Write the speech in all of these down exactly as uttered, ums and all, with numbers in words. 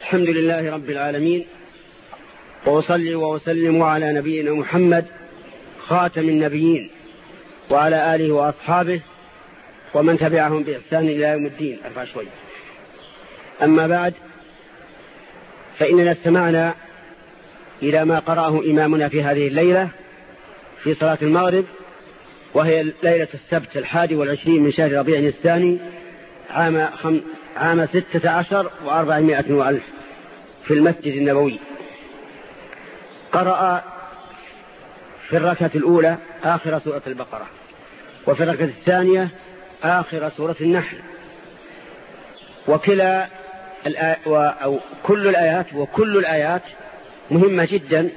الحمد لله رب العالمين، وأصلي وأسلم على نبينا محمد خاتم النبيين وعلى آله وأصحابه ومن تبعهم بإحسان إلى يوم الدين. أرفع شوي. أما بعد، فإننا استمعنا إلى ما قرأه إمامنا في هذه الليلة في صلاة المغرب، وهي ليلة السبت الحادي والعشرين من شهر ربيع الثاني عام, خم... عام ستة عشر وأربعمائة وألف في المسجد النبوي. قرأ في الركعة الأولى آخر سورة البقرة، وفي الركعة الثانية آخر سورة النحل، وكلا الآ... و... أو كل الآيات وكل الآيات مهمة جدا،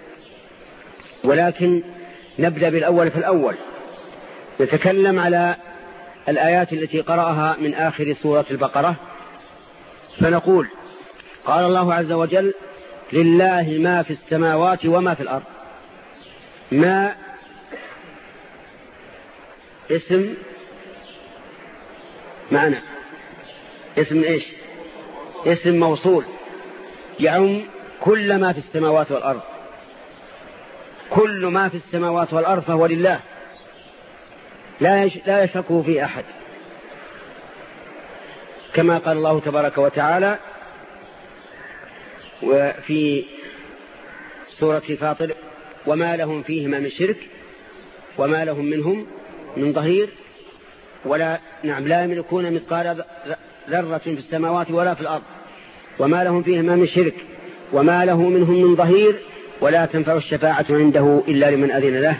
ولكن نبدأ بالأول في الأول. نتكلم على الآيات التي قرأها من آخر سورة البقرة، فنقول: قال الله عز وجل: لله ما في السماوات وما في الأرض. ما اسم معنى اسم إيش؟ اسم موصول يعم كل ما في السماوات والأرض. كل ما في السماوات والأرض فهو لله، لا يشركه في أحد، كما قال الله تبارك وتعالى وفي سورة فاطر: وما لهم فيهما من شرك وما لهم منهم من ظهير ولا نعم لا يملكون مثقال ذرة في السماوات ولا في الأرض وما لهم فيهما من شرك وما له منهم من ظهير ولا تنفع الشفاعة عنده إلا لمن أذن له.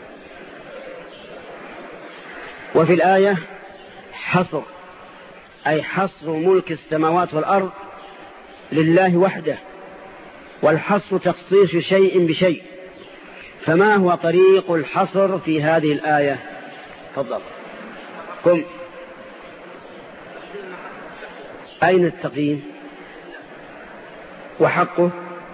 وفي الآية حصر، أي حصر ملك السماوات والأرض لله وحده، والحصر تخصيص شيء بشيء. فما هو طريق الحصر في هذه الآية؟ تفضل. قم. أين التقييم؟ وحقه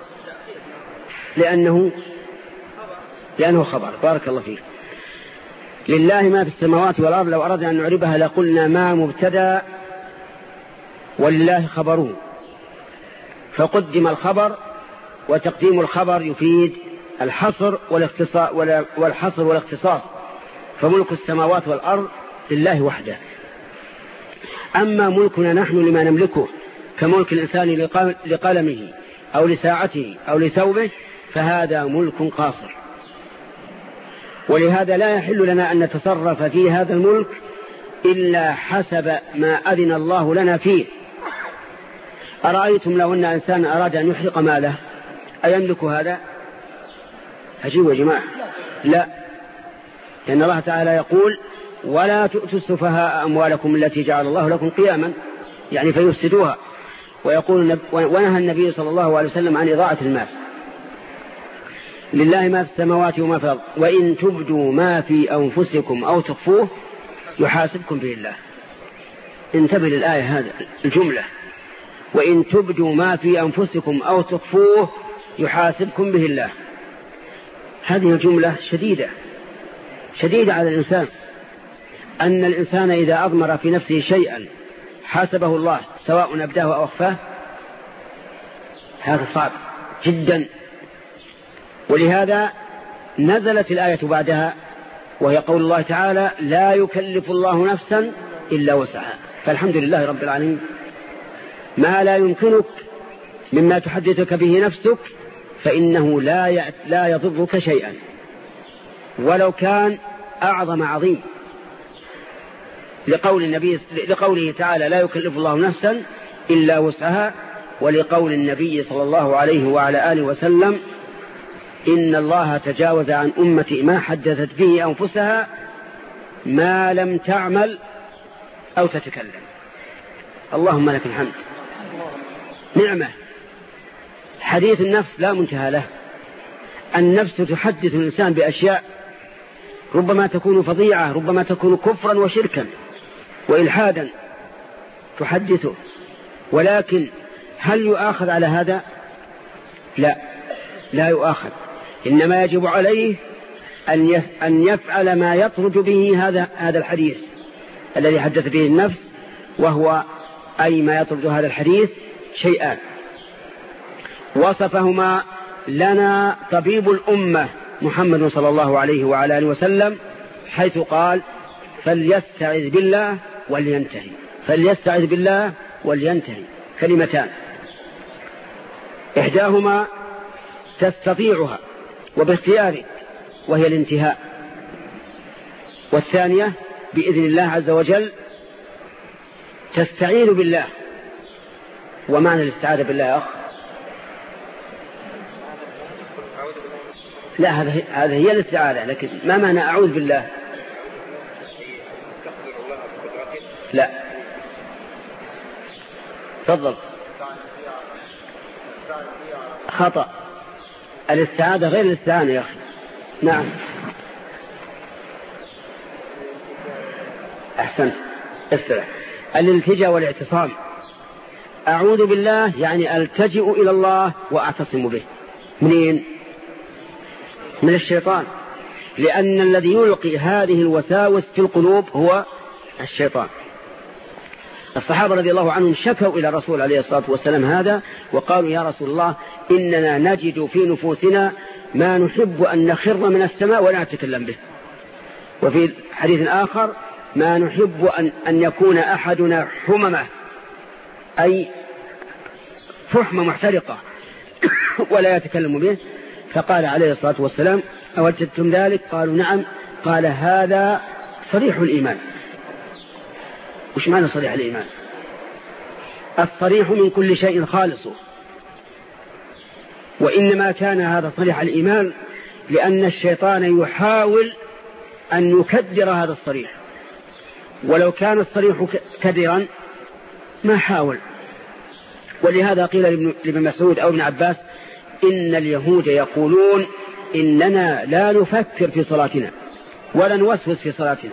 لأنه لأنه خبر. بارك الله فيك. لله ما في السماوات والأرض، لو أردنا أن نعربها لقلنا ما مبتدأ ولله خبره، فقدم الخبر، وتقديم الخبر يفيد الحصر والاختصاص والحصر والاختصاص. فملك السماوات والأرض لله وحده. أما ملكنا نحن لما نملكه كملك الإنسان لقلمه أو لساعته أو لثوبه، فهذا ملك قاصر، ولهذا لا يحل لنا أن نتصرف في هذا الملك إلا حسب ما أذن الله لنا فيه. أرأيتم لو أن إنسان أراد أن يحرق ماله أيملك هذا؟ أجيب يا جماعة، لا، لأن الله تعالى يقول: ولا تؤتوا السفهاء أموالكم التي جعل الله لكم قياما، يعني فيفسدوها. ويقول ونهى النبي صلى الله عليه وسلم عن إضاعة المال. لله ما في السماوات وما في الأرض، وإن تبدوا ما في أنفسكم أو تخفوه يحاسبكم به الله. انتبه للآية هذا الجملة: وإن تبدوا ما في أنفسكم أو تخفوه يحاسبكم به الله. هذه الجملة شديدة شديدة على الإنسان، أن الإنسان إذا أضمر في نفسه شيئا حاسبه الله سواء أبداه أو أخفاه، هذا صعب جدا. ولهذا نزلت الآية بعدها، وهي قول الله تعالى: لا يكلف الله نفسا إلا وسعها. فالحمد لله رب العالمين. ما لا يمكنك مما تحدثك به نفسك فإنه لا لا يضرك شيئا ولو كان أعظم عظيم، لقول النبي لقوله تعالى: لا يكلف الله نفسا إلا وسعها، ولقول النبي صلى الله عليه وعلى آله وسلم: إن الله تجاوز عن أمتي ما حدثت به أنفسها ما لم تعمل أو تتكلم. اللهم لك الحمد. نعمة. حديث النفس لا منتهى له. النفس تحدث الإنسان بأشياء ربما تكون فظيعة، ربما تكون كفرا وشركا وإلحادا تحدثه، ولكن هل يؤاخذ على هذا؟ لا، لا يؤاخذ. إنما يجب عليه أن يفعل ما يطرد به هذا هذا الحديث الذي حدث به النفس، وهو أي ما يطرد هذا الحديث شيئان: وصفهما لنا طبيب الأمة محمد صلى الله عليه وعلى آله وسلم، حيث قال فليستعذ بالله ولينتهي. فليستعذ بالله ولينتهي كلمتان، إحداهما تستطيعها وباختيارك وهي الانتهاء، والثانية بإذن الله عز وجل تستعين بالله. ومعنى الاستعاذة بالله يا أخ؟ لا، هذا هذا هي الاستعاذة، لكن ما معنى أعوذ بالله؟ لا، تفضل. خطأ، الاستعاذة غير الاستعانة يا أخي. نعم أحسنت، استرح. الالتجاء والاعتصام. أعوذ بالله يعني ألتجئ إلى الله وأعتصم به. منين؟ من الشيطان، لأن الذي يلقي هذه الوساوس في القلوب هو الشيطان. الصحابة رضي الله عنهم شكوا إلى الرسول عليه الصلاة والسلام هذا، وقالوا يا رسول الله إننا نجد في نفوسنا ما نحب أن نخر من السماء ولا نتكلم به. وفي حديث آخر ما نحب أن, أن يكون أحدنا حممة، أي فحمة محترقة ولا يتكلم به. فقال عليه الصلاة والسلام أوجدتم ذلك؟ قالوا نعم. قال هذا صريح الإيمان. وش معنى صريح الإيمان؟ الصريح من كل شيء خالصه. وإنما كان هذا صريح الإيمان لأن الشيطان يحاول أن يكدر هذا الصريح، ولو كان الصريح كدرا ما حاول. ولهذا قيل لابن مسعود أو ابن عباس إن اليهود يقولون إننا لا نفكر في صلاتنا ولا نوسوس في صلاتنا.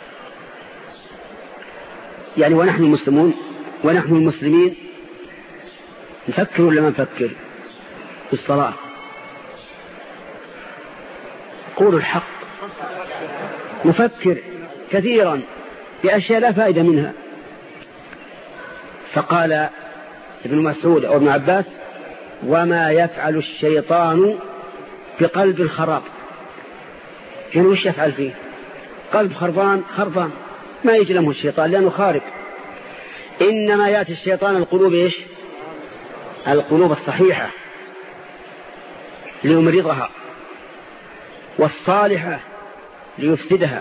يعني ونحن المسلمون ونحن المسلمين نفكر ولا ما نفكر في الصلاة؟ قولوا الحق، نفكر كثيرا بأشياء لا فائدة منها. فقال ابن مسعود أو ابن عباس وما يفعل الشيطان بقلب الخراب. يعني وش يفعل فيه؟ قلب خربان خربان ما يجي له الشيطان لأنه خارق. إنما يأتي الشيطان القلوب إيش؟ القلوب الصحيحة ليمرضها، والصالحة ليفسدها.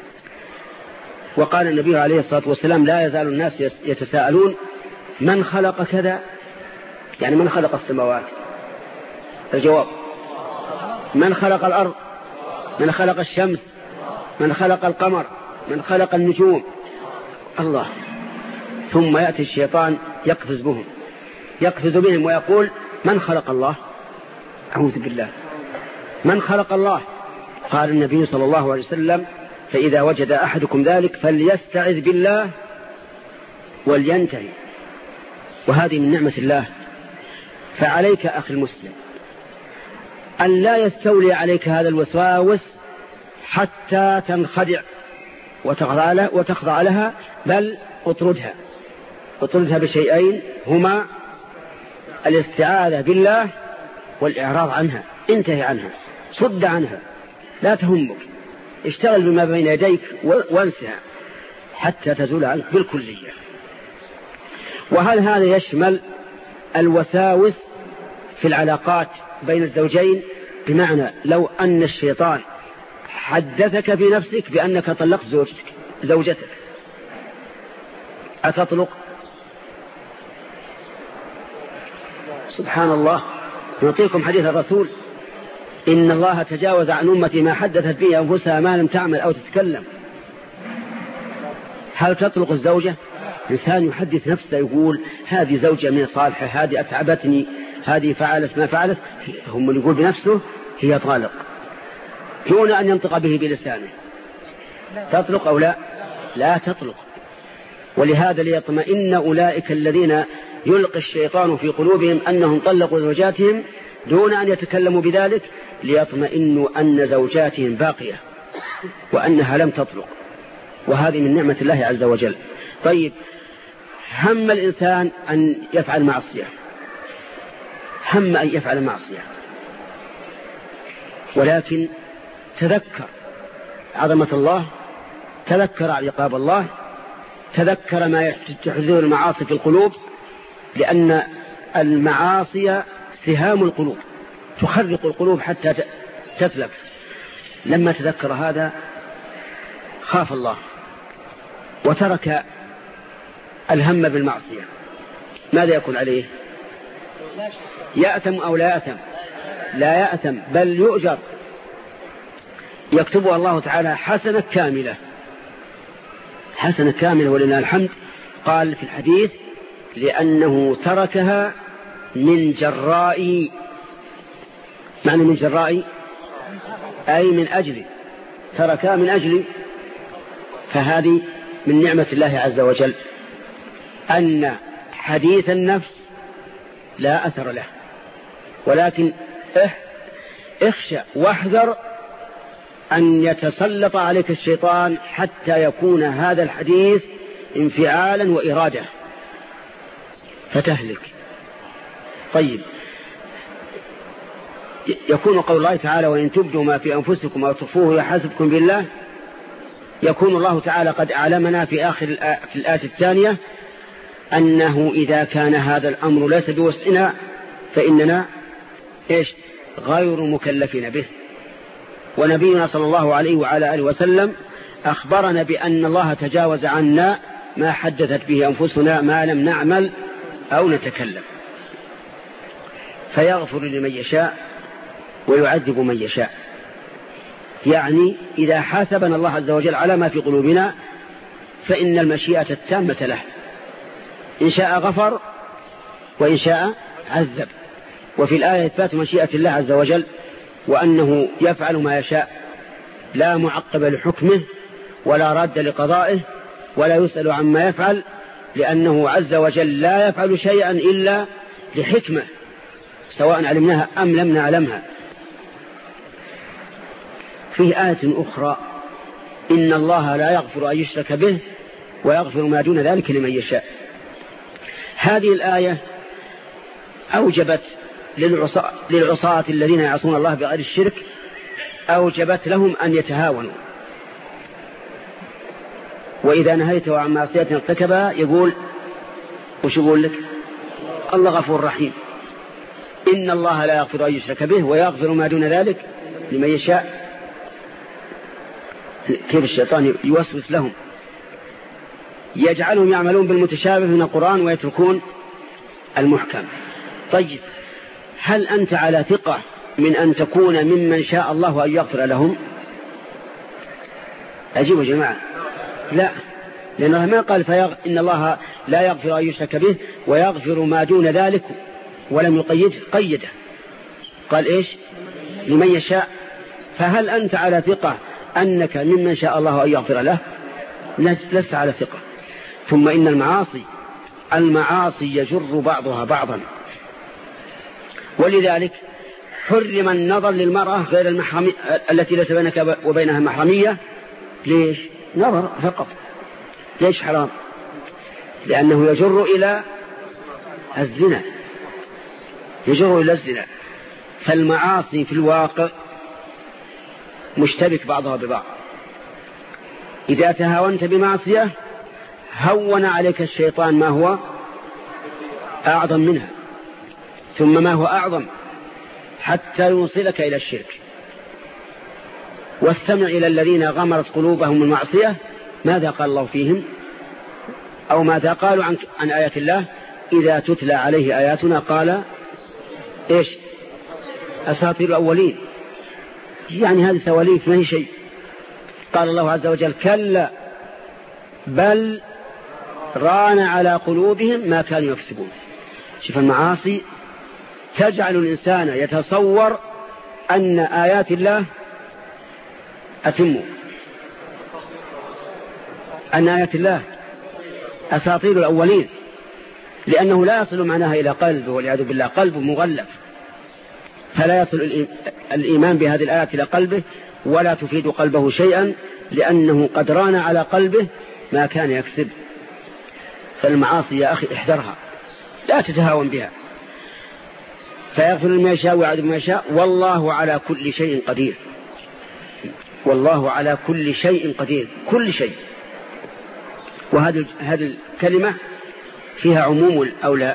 وقال النبي عليه الصلاة والسلام لا يزال الناس يتساءلون من خلق كذا، يعني من خلق السماوات؟ الجواب من خلق الأرض؟ من خلق الشمس؟ من خلق القمر؟ من خلق النجوم؟ الله. ثم يأتي الشيطان يقفز بهم يقفز بهم ويقول من خلق الله؟ أعوذ بالله، من خلق الله؟ قال النبي صلى الله عليه وسلم فإذا وجد أحدكم ذلك فليستعذ بالله ولينتهي. وهذه من نعمة الله. فعليك أخي المسلم أن لا يستولي عليك هذا الوسواس حتى تنخدع وتخضع لها، بل اطردها اطردها بشيئين هما الاستعاذة بالله والإعراض عنها. انتهي عنها، صد عنها، لا تهمك، اشتغل بما بين يديك وانسها حتى تزول عنك بالكلية. وهل هذا يشمل الوساوس في العلاقات بين الزوجين؟ بمعنى لو أن الشيطان حدثك بنفسك بأنك طلقت زوجتك زوجتك أتطلق؟ سبحان الله. نعطيكم حديث الرسول إن الله تجاوز عن أمتي ما حدثت به أنفسها ما لم تعمل أو تتكلم. هل تطلق الزوجة؟ إنسان يحدث نفسه يقول هذه زوجة من صالحة، هذه أتعبتني، هذه فعلت ما فعلت، هم اللي يقول بنفسه هي طالق دون أن ينطق به بلسانه. تطلق أو لا؟ لا تطلق. ولهذا ليطمئن أولئك الذين يلقي الشيطان في قلوبهم أنهم طلقوا زوجاتهم دون أن يتكلموا بذلك، ليطمئنوا أن زوجاتهم باقية وأنها لم تطلق. وهذه من نعمة الله عز وجل. طيب، هم الإنسان أن يفعل معصية، هم أن يفعل معصية، ولكن تذكر عظمة الله، تذكر عقاب الله، تذكر ما تحدث المعاصي في القلوب، لأن المعاصي سهام القلوب تخرق القلوب حتى تتلف. لما تذكر هذا خاف الله وترك الهم بالمعصية. ماذا يكون عليه؟ يأثم أو لا يأثم؟ لا يأثم، بل يؤجر، يكتبها الله تعالى حسنة كاملة، حسنة كاملة ولله الحمد. قال في الحديث: لأنه تركها من جراء، معنى من جراء أي من أجل، تركها من أجل. فهذه من نعمة الله عز وجل أن حديث النفس لا أثر له، ولكن اخشى واحذر أن يتسلط عليك الشيطان حتى يكون هذا الحديث انفعالا وإرادة فتهلك. طيب، يكون قول الله تعالى: وإن تبدوا ما في أنفسكم أو تخفوه يحاسبكم بالله. يكون الله تعالى قد أعلمنا في آخر في الآية الثانية أنه إذا كان هذا الأمر ليس بوسعنا فإننا إيش؟ غير مكلفين به. ونبينا صلى الله عليه وعلى آله وسلم أخبرنا بأن الله تجاوز عنا ما حدثت به أنفسنا ما لم نعمل أو نتكلم، فيغفر لمن يشاء ويعذب من يشاء. يعني إذا حاسبنا الله عز وجل على ما في قلوبنا فإن المشيئة التامة له، إن شاء غفر وإن شاء عذب. وفي الآية إثبات مشيئة الله عز وجل وأنه يفعل ما يشاء، لا معقب لحكمه ولا راد لقضائه ولا يسأل عما يفعل، لأنه عز وجل لا يفعل شيئا إلا لحكمة سواء علمناها أم لم نعلمها. في آية أخرى: إن الله لا يغفر أن يشرك به ويغفر ما دون ذلك لمن يشاء. هذه الآية أوجبت للعصاة, للعصاة الذين يعصون الله بغير الشرك، أوجبت لهم أن يتهاونوا. وإذا نهيته عن معصية ارتكبها يقول وش يقول لك؟ الله غفور رحيم. إن الله لا يغفر أن يشرك به ويغفر ما دون ذلك لمن يشاء. كيف الشيطان يوسوس لهم، يجعلهم يعملون بالمتشابه من القرآن ويتركون المحكم. طيب، هل أنت على ثقة من أن تكون ممن شاء الله أن يغفر لهم؟ أجيبوا يا جماعة، لا، لأنه ما قال فيغ... إن الله لا يغفر أن يشرك به ويغفر ما دون ذلك، ولم يقيد قيده، قال إيش؟ لمن يشاء. فهل أنت على ثقة أنك ممن شاء الله أن يغفر له؟ لست على ثقة. ثم إن المعاصي المعاصي يجر بعضها بعضا، ولذلك حرم النظر للمرأة غير المحرمية التي ليس بينك وبينها محرمية. ليش؟ نظر فقط. ليش حرام؟ لأنه يجر إلى الزنا، يجر إلى الزنا. فالمعاصي في الواقع مشتبك بعضها ببعض. إذا تهاونت بمعصية هون عليك الشيطان ما هو أعظم منها، ثم ما هو أعظم، حتى يوصلك إلى الشرك. واستمع إلى الذين غمرت قلوبهم المعصية ماذا قال الله فيهم، أو ماذا قالوا عن, عن آيات الله: إذا تتلى عليه آياتنا قال إيش؟ أساطير الأولين. يعني هذه سواليف ما هي شيء. قال الله عز وجل: كلا بل ران على قلوبهم ما كانوا يكسبون. شوف، المعاصي تجعل الإنسان يتصور أن آيات الله أتم، أن آيات الله أساطير الأولين، لأنه لا يصل معناها إلى قلبه والعياذ بالله، قلبه مغلف، فلا يصل الإيمان بهذه الآيات إلى قلبه ولا تفيد قلبه شيئا، لأنه قد ران على قلبه ما كان يكسب. فالمعاصي يا أخي احذرها، لا تتهاون بها. فيغفر لمن يشاء ويعذب من يشاء، والله على كل شيء قدير. والله على كل شيء قدير، كل شيء. وهذه هذه الكلمة فيها عموم أو لا؟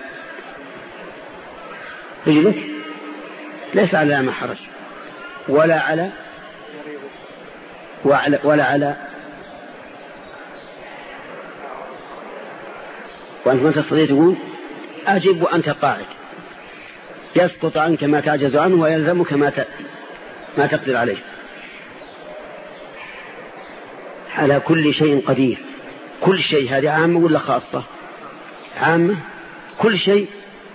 رجلك ليس على ما حرج، ولا على وعلى ولا على وأنت ما تستطيع تقول أجب وأنت قاعد، يسقط عنك ما تعجز عنه ويلزمك ما ما تقدر عليه. على كل شيء قدير، كل شيء. هذه عامة ولا خاصة؟ عامة، كل شيء.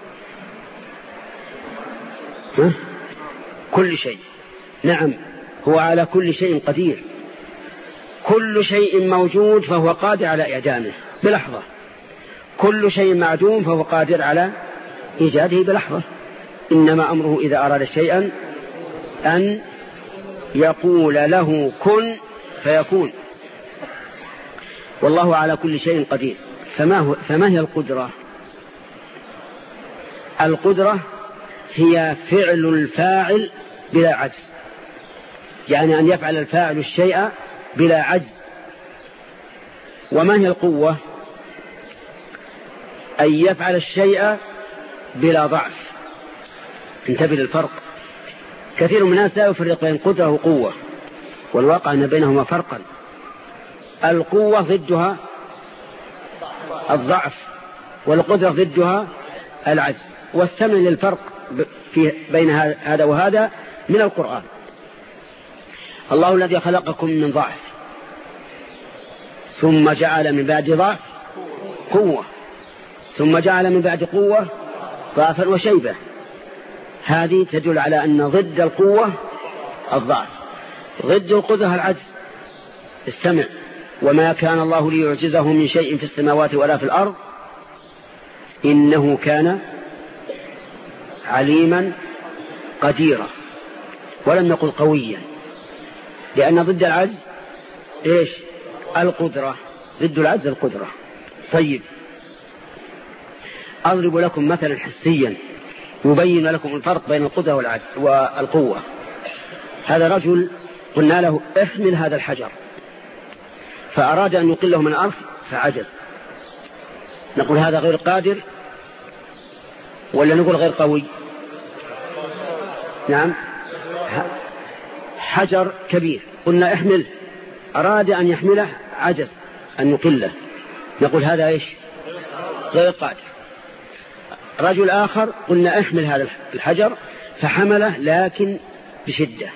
ها؟ كل شيء، نعم، هو على كل شيء قدير. كل شيء موجود فهو قادر على إعدامه بلحظة، كل شيء معدوم فهو قادر على إيجاده بلحظة. إنما أمره إذا أراد شيئا أن يقول له كن فيكون. والله على كل شيء قدير. فما, هو فما هي القدرة؟ القدرة هي فعل الفاعل بلا عجز، يعني أن يفعل الفاعل الشيء بلا عجز. وما هي القوة؟ أن يفعل الشيء بلا ضعف. انتبه للفرق. كثير من الناس لا يفرق بين قدرة وقوة، والواقع أن بينهما فرقا. القوة ضدها الضعف، والقدرة ضدها العجز. واستمع للفرق في بين هذا وهذا من القرآن. الله الذي خلقكم من ضعف ثم جعل من بعد ضعف قوة ثم جعل من بعد قوة ضعفا وشيبة. هذه تدل على أن ضد القوة الضعف، ضد القدرة العجز. استمع: وما كان الله ليعجزه من شيء في السماوات ولا في الأرض إنه كان عليما قديرا. ولم نقل قويا، لأن ضد العجز إيش؟ القدرة. ضد العجز القدرة. طيب، أضرب لكم مثلا حسيا يبين لكم الفرق بين القدرة والعجز والقوة. هذا رجل قلنا له احمل هذا الحجر، فأراد أن يقله من الأرض فعجز. نقول هذا غير قادر ولا نقول غير قوي؟ نعم، حجر كبير قلنا احمل، أراد أن يحمله عجز أن يقله، نقول هذا إيش؟ غير قادر. رجل آخر قلنا احمل هذا الحجر فحمله لكن بشدة،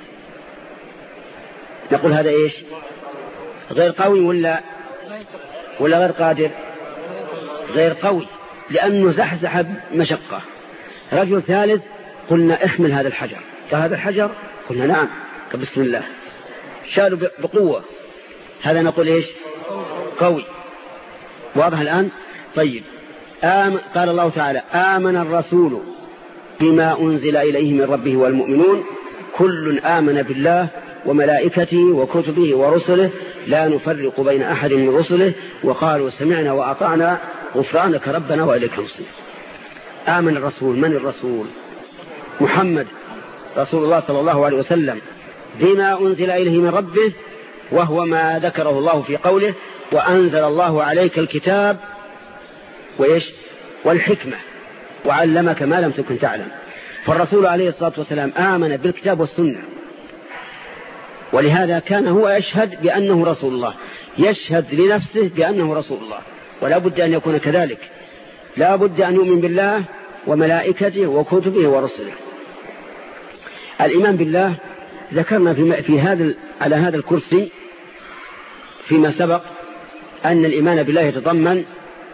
نقول هذا إيش؟ غير قوي ولا ولا غير قادر؟ غير قوي، لأنه زحزح بمشقة. رجل ثالث قلنا احمل هذا الحجر، هذا الحجر قلنا نعم بسم الله، شالوا بقوة، هذا نقول إيش؟ قوي. واضح الآن؟ طيب، آمن قال الله تعالى: آمن الرسول بما أنزل إليه من ربه والمؤمنون كل آمن بالله وملائكته وكتبه ورسله لا نفرق بين أحد من رسله وقالوا سمعنا وأطعنا غفرانك ربنا وإليك المصير. آمن الرسول. من الرسول؟ محمد رسول الله صلى الله عليه وسلم بما أنزل إليه من ربه، وهو ما ذكره الله في قوله: وأنزل الله عليك الكتاب وإيش؟ والحكمة وعلمك ما لم تكن تعلم. فالرسول عليه الصلاة والسلام آمن بالكتاب والسنة، ولهذا كان هو يشهد بأنه رسول الله، يشهد لنفسه بأنه رسول الله، ولا بد أن يكون كذلك. لا بد أن يؤمن بالله وملائكته وكتبه ورسله. الإيمان بالله ذكرنا في, في هذا على هذا الكرسي فيما سبق أن الإيمان بالله يتضمن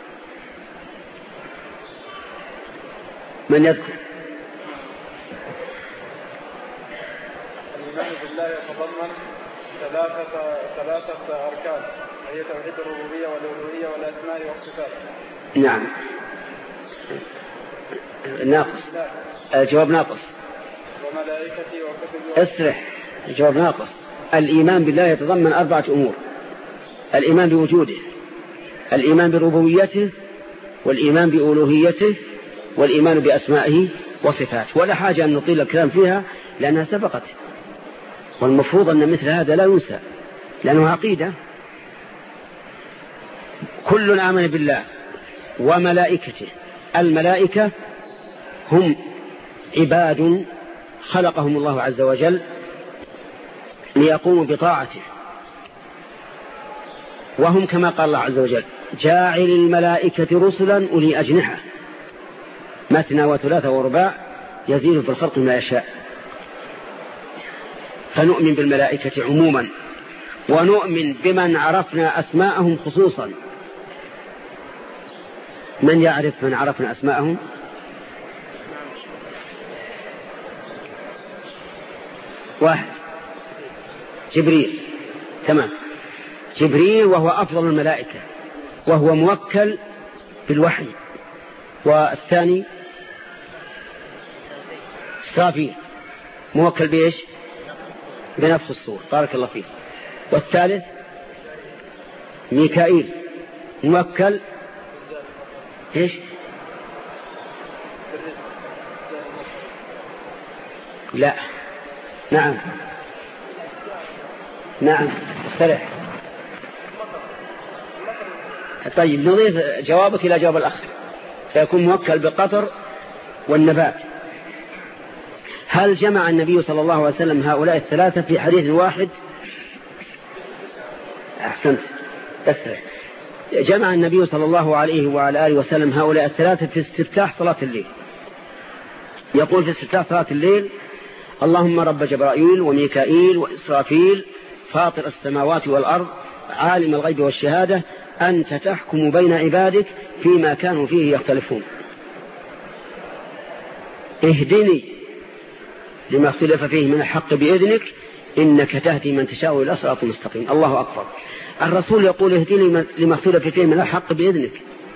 من يذكر الإيمان بالله يتضمن ثلاثة ثلاثة أركان، هي توحيد الربوبية والألوهية والأسماء والصفات. نعم، ناقص. الجواب ناقص. وملائكتي وكتبي. اسرح. الجواب ناقص. الإيمان بالله يتضمن أربعة أمور: الإيمان بوجوده، الإيمان بربوبيته، والإيمان بألوهيته، والإيمان بأسمائه وصفات، ولا حاجة أن نطيل الكلام فيها لأنها سبقت، والمفروض أن مثل هذا لا ينسى لأنه عقيدة. كل آمن بالله وملائكته. الملائكة هم عباد خلقهم الله عز وجل ليقوموا بطاعته، وهم كما قال الله عز وجل جاعل الملائكة رسلا أولي أجنحة مثنى وثلاثة ورباع يزيد في الخلق ما يشاء. فنؤمن بالملائكة عموما، ونؤمن بمن عرفنا أسماءهم خصوصا. من يعرف من عرفنا أسماءهم؟ واحد، جبريل. تمام، جبريل وهو أفضل الملائكة وهو موكل بالوحي. والثاني إسرافيل موكل بإيش؟ بنفس الصور. بارك الله فيه. والثالث ميكائيل موكل إيش؟ لا، نعم نعم استرح. طيب نضيف جوابك إلى جواب الأخ، فيكون موكل بالقطر والنبات. هل جمع النبي صلى الله عليه وسلم هؤلاء الثلاثة في حديث واحد؟ أحسنت، استرح. جمع النبي صلى الله عليه وعلى آله وسلم هؤلاء الثلاثة في استفتاح صلاة الليل. يقول في استفتاح صلاة الليل: اللهم رب جبرائيل وميكائيل وإسرافيل فاطر السماوات والأرض عالم الغيب والشهادة أنت تحكم بين عبادك فيما كانوا فيه يختلفون، اهدني لما اختلف فيه من الحق بإذنك إنك تهدي من تشاء إلى صراط مستقيم. الله أكبر. الرسول يقول اهدني لما اختلف فيه من الحق بإذنك،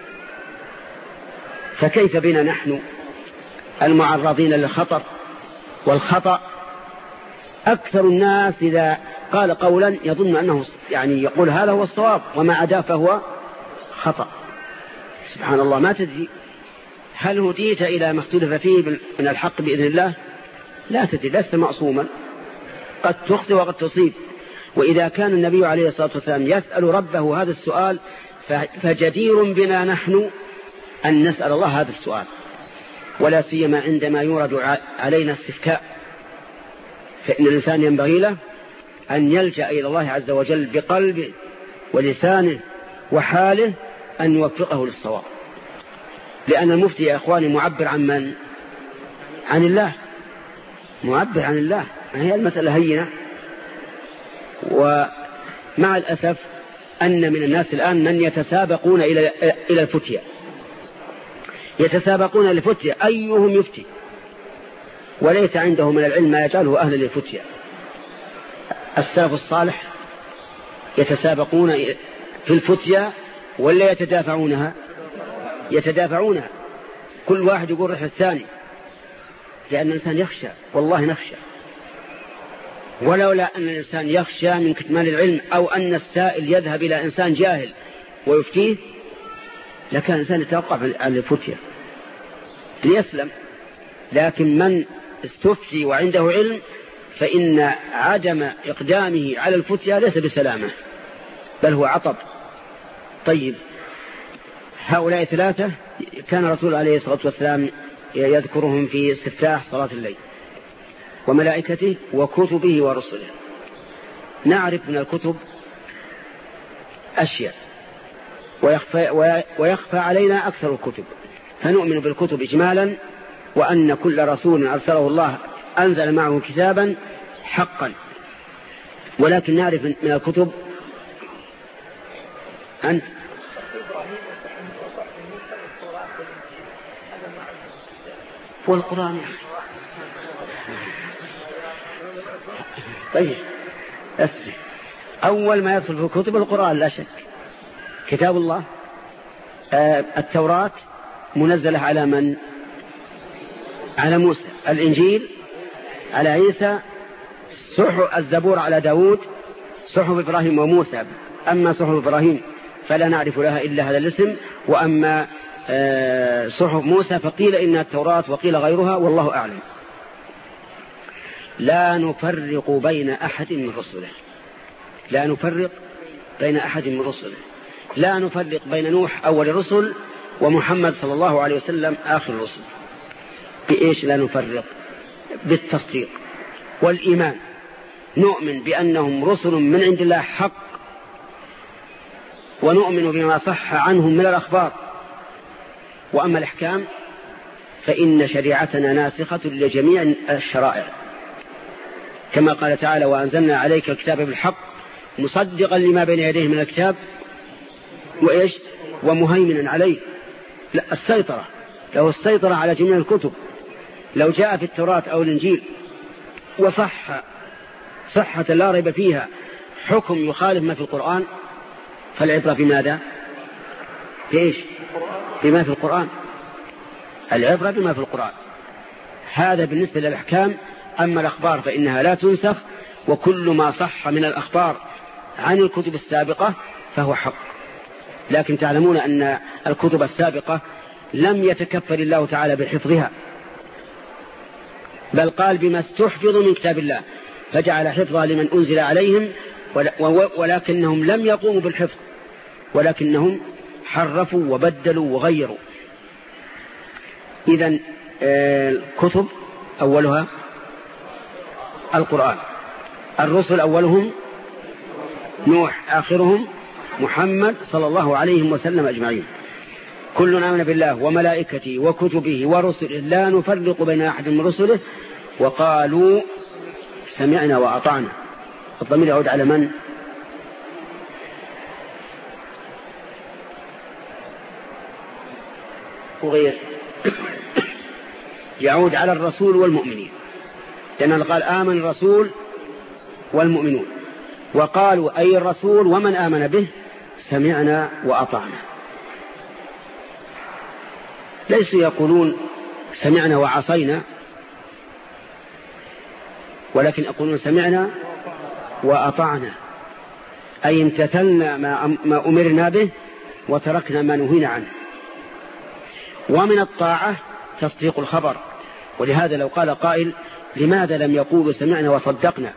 فكيف بنا نحن المعرضين للخطر والخطأ؟ أكثر الناس إذا قال قولا يظن أنه يعني يقول هذا هو الصواب وما عداه فهو خطأ. سبحان الله، ما تدري هل هديت إلى ما اختلف فيه من الحق بإذن الله؟ لا تدري، لست معصوما، قد تخطئ وقد تصيب. وإذا كان النبي عليه الصلاة والسلام يسأل ربه هذا السؤال فجدير بنا نحن أن نسأل الله هذا السؤال، ولا سيما عندما يورد علينا استفتاء، فإن الإنسان ينبغي له أن يلجأ إلى الله عز وجل بقلبه ولسانه وحاله أن يوفقه للصواب. لأن المفتي يا إخواني معبر عن من؟ عن الله، معبر عن الله. هي المسألة هينة. ومع الأسف أن من الناس الآن من يتسابقون إلى إلى الفتية، يتسابقون إلى الفتية أيهم يفتي، وليس عنده من العلم ما يجعله أهلا للفتية. السلف الصالح يتسابقون في الفتية ولا يتدافعونها؟ يتدافعونها، كل واحد يقول رح الثاني، لأن الإنسان يخشى، والله نخشى. ولولا أن الإنسان يخشى من كتمان العلم أو أن السائل يذهب إلى إنسان جاهل ويفتيه لكان الإنسان يتوقع على الفتية ليسلم. لكن من استفتي وعنده علم فإن عدم إقدامه على الفتية ليس بسلامة بل هو عطب. طيب، هؤلاء ثلاثة كان الرسول عليه الصلاة والسلام يذكرهم في استفتاح صلاة الليل: وملائكته وكتبه ورسله. نعرف من الكتب أشياء ويخفى, ويخفى علينا أكثر الكتب، فنؤمن بالكتب إجمالا، وأن كل رسول أرسله الله أنزل معه كتابا حقا. ولكن نعرف من الكتب أنت والقرآن. طيب، أسرع. أول ما يدخل في كتب القرآن لا شك كتاب الله. آه التوراة منزلة على من؟ على موسى. الإنجيل على عيسى. صحف الزبور على داود. صحف إبراهيم وموسى. أما صحف إبراهيم فلا نعرف لها إلا هذا الاسم، وأما صحف موسى فقيل إنها التوراة وقيل غيرها والله أعلم. لا نفرق بين أحد من رسله، لا نفرق بين أحد من رسله، لا نفرق بين نوح أول الرسل ومحمد صلى الله عليه وسلم آخر الرسل. بإيش لا نفرق؟ بالتصديق والإيمان، نؤمن بأنهم رسل من عند الله حق، ونؤمن بما صح عنهم من الأخبار. وأما الأحكام فإن شريعتنا ناسخة لجميع الشرائع، كما قال تعالى وأنزلنا عليك الكتاب بالحق مصدقا لما بين يديه من الكتاب وإيش ومهيمنا عليه. لا السيطرة، له السيطرة على جميع الكتب. لو جاء في التوراة أو الإنجيل وصح صحة لا ريب فيها حكم يخالف ما في القرآن فالعبرة بماذا؟ بإيش؟ بما في القرآن، العبرة بما في القرآن. هذا بالنسبة للأحكام. أما الأخبار فإنها لا تنسخ، وكل ما صح من الأخبار عن الكتب السابقة فهو حق. لكن تعلمون أن الكتب السابقة لم يتكفل الله تعالى بحفظها، بل قال بما استحفظوا من كتاب الله فجعل حفظها لمن أنزل عليهم، ولكنهم لم يقوموا بالحفظ، ولكنهم حرفوا وبدلوا وغيروا. إذن الكتب أولها القرآن، الرسل أولهم نوح، آخرهم محمد صلى الله عليه وسلم أجمعين. كلنا آمن بالله وملائكته وكتبه ورسله لا نفرق بين أحد من رسله وقالوا سمعنا وأطعنا. الضمير يعود على من؟ وغير يعود على الرسول والمؤمنين، لأنه قال آمن الرسول والمؤمنون، وقالوا أي الرسول ومن آمن به سمعنا وأطعنا. ليسوا يقولون سمعنا وعصينا، ولكن يقولون سمعنا وأطعنا، أي امتثلنا ما أمرنا به وتركنا ما نهينا عنه. ومن الطاعة تصديق الخبر. ولهذا لو قال قائل لماذا لم يقولوا سمعنا وصدقنا؟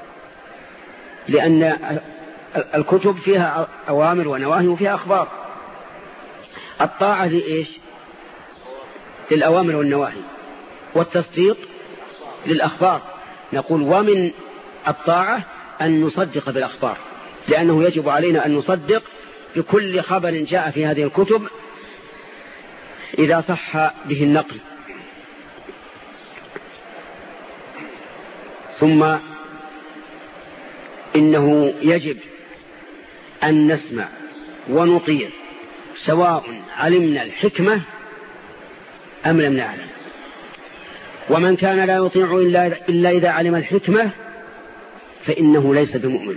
لأن الكتب فيها أوامر ونواهي وفيها أخبار. الطاعة لإيش؟ للأوامر والنواهي، والتصديق للأخبار. نقول ومن الطاعة أن نصدق بالأخبار، لأنه يجب علينا أن نصدق بكل خبر جاء في هذه الكتب إذا صح به النقل. ثم إنه يجب أن نسمع ونطيع سواء علمنا الحكمة أم لم نعلم. ومن كان لا يطيع إلا إذا علم الحكمة فإنه ليس بمؤمن.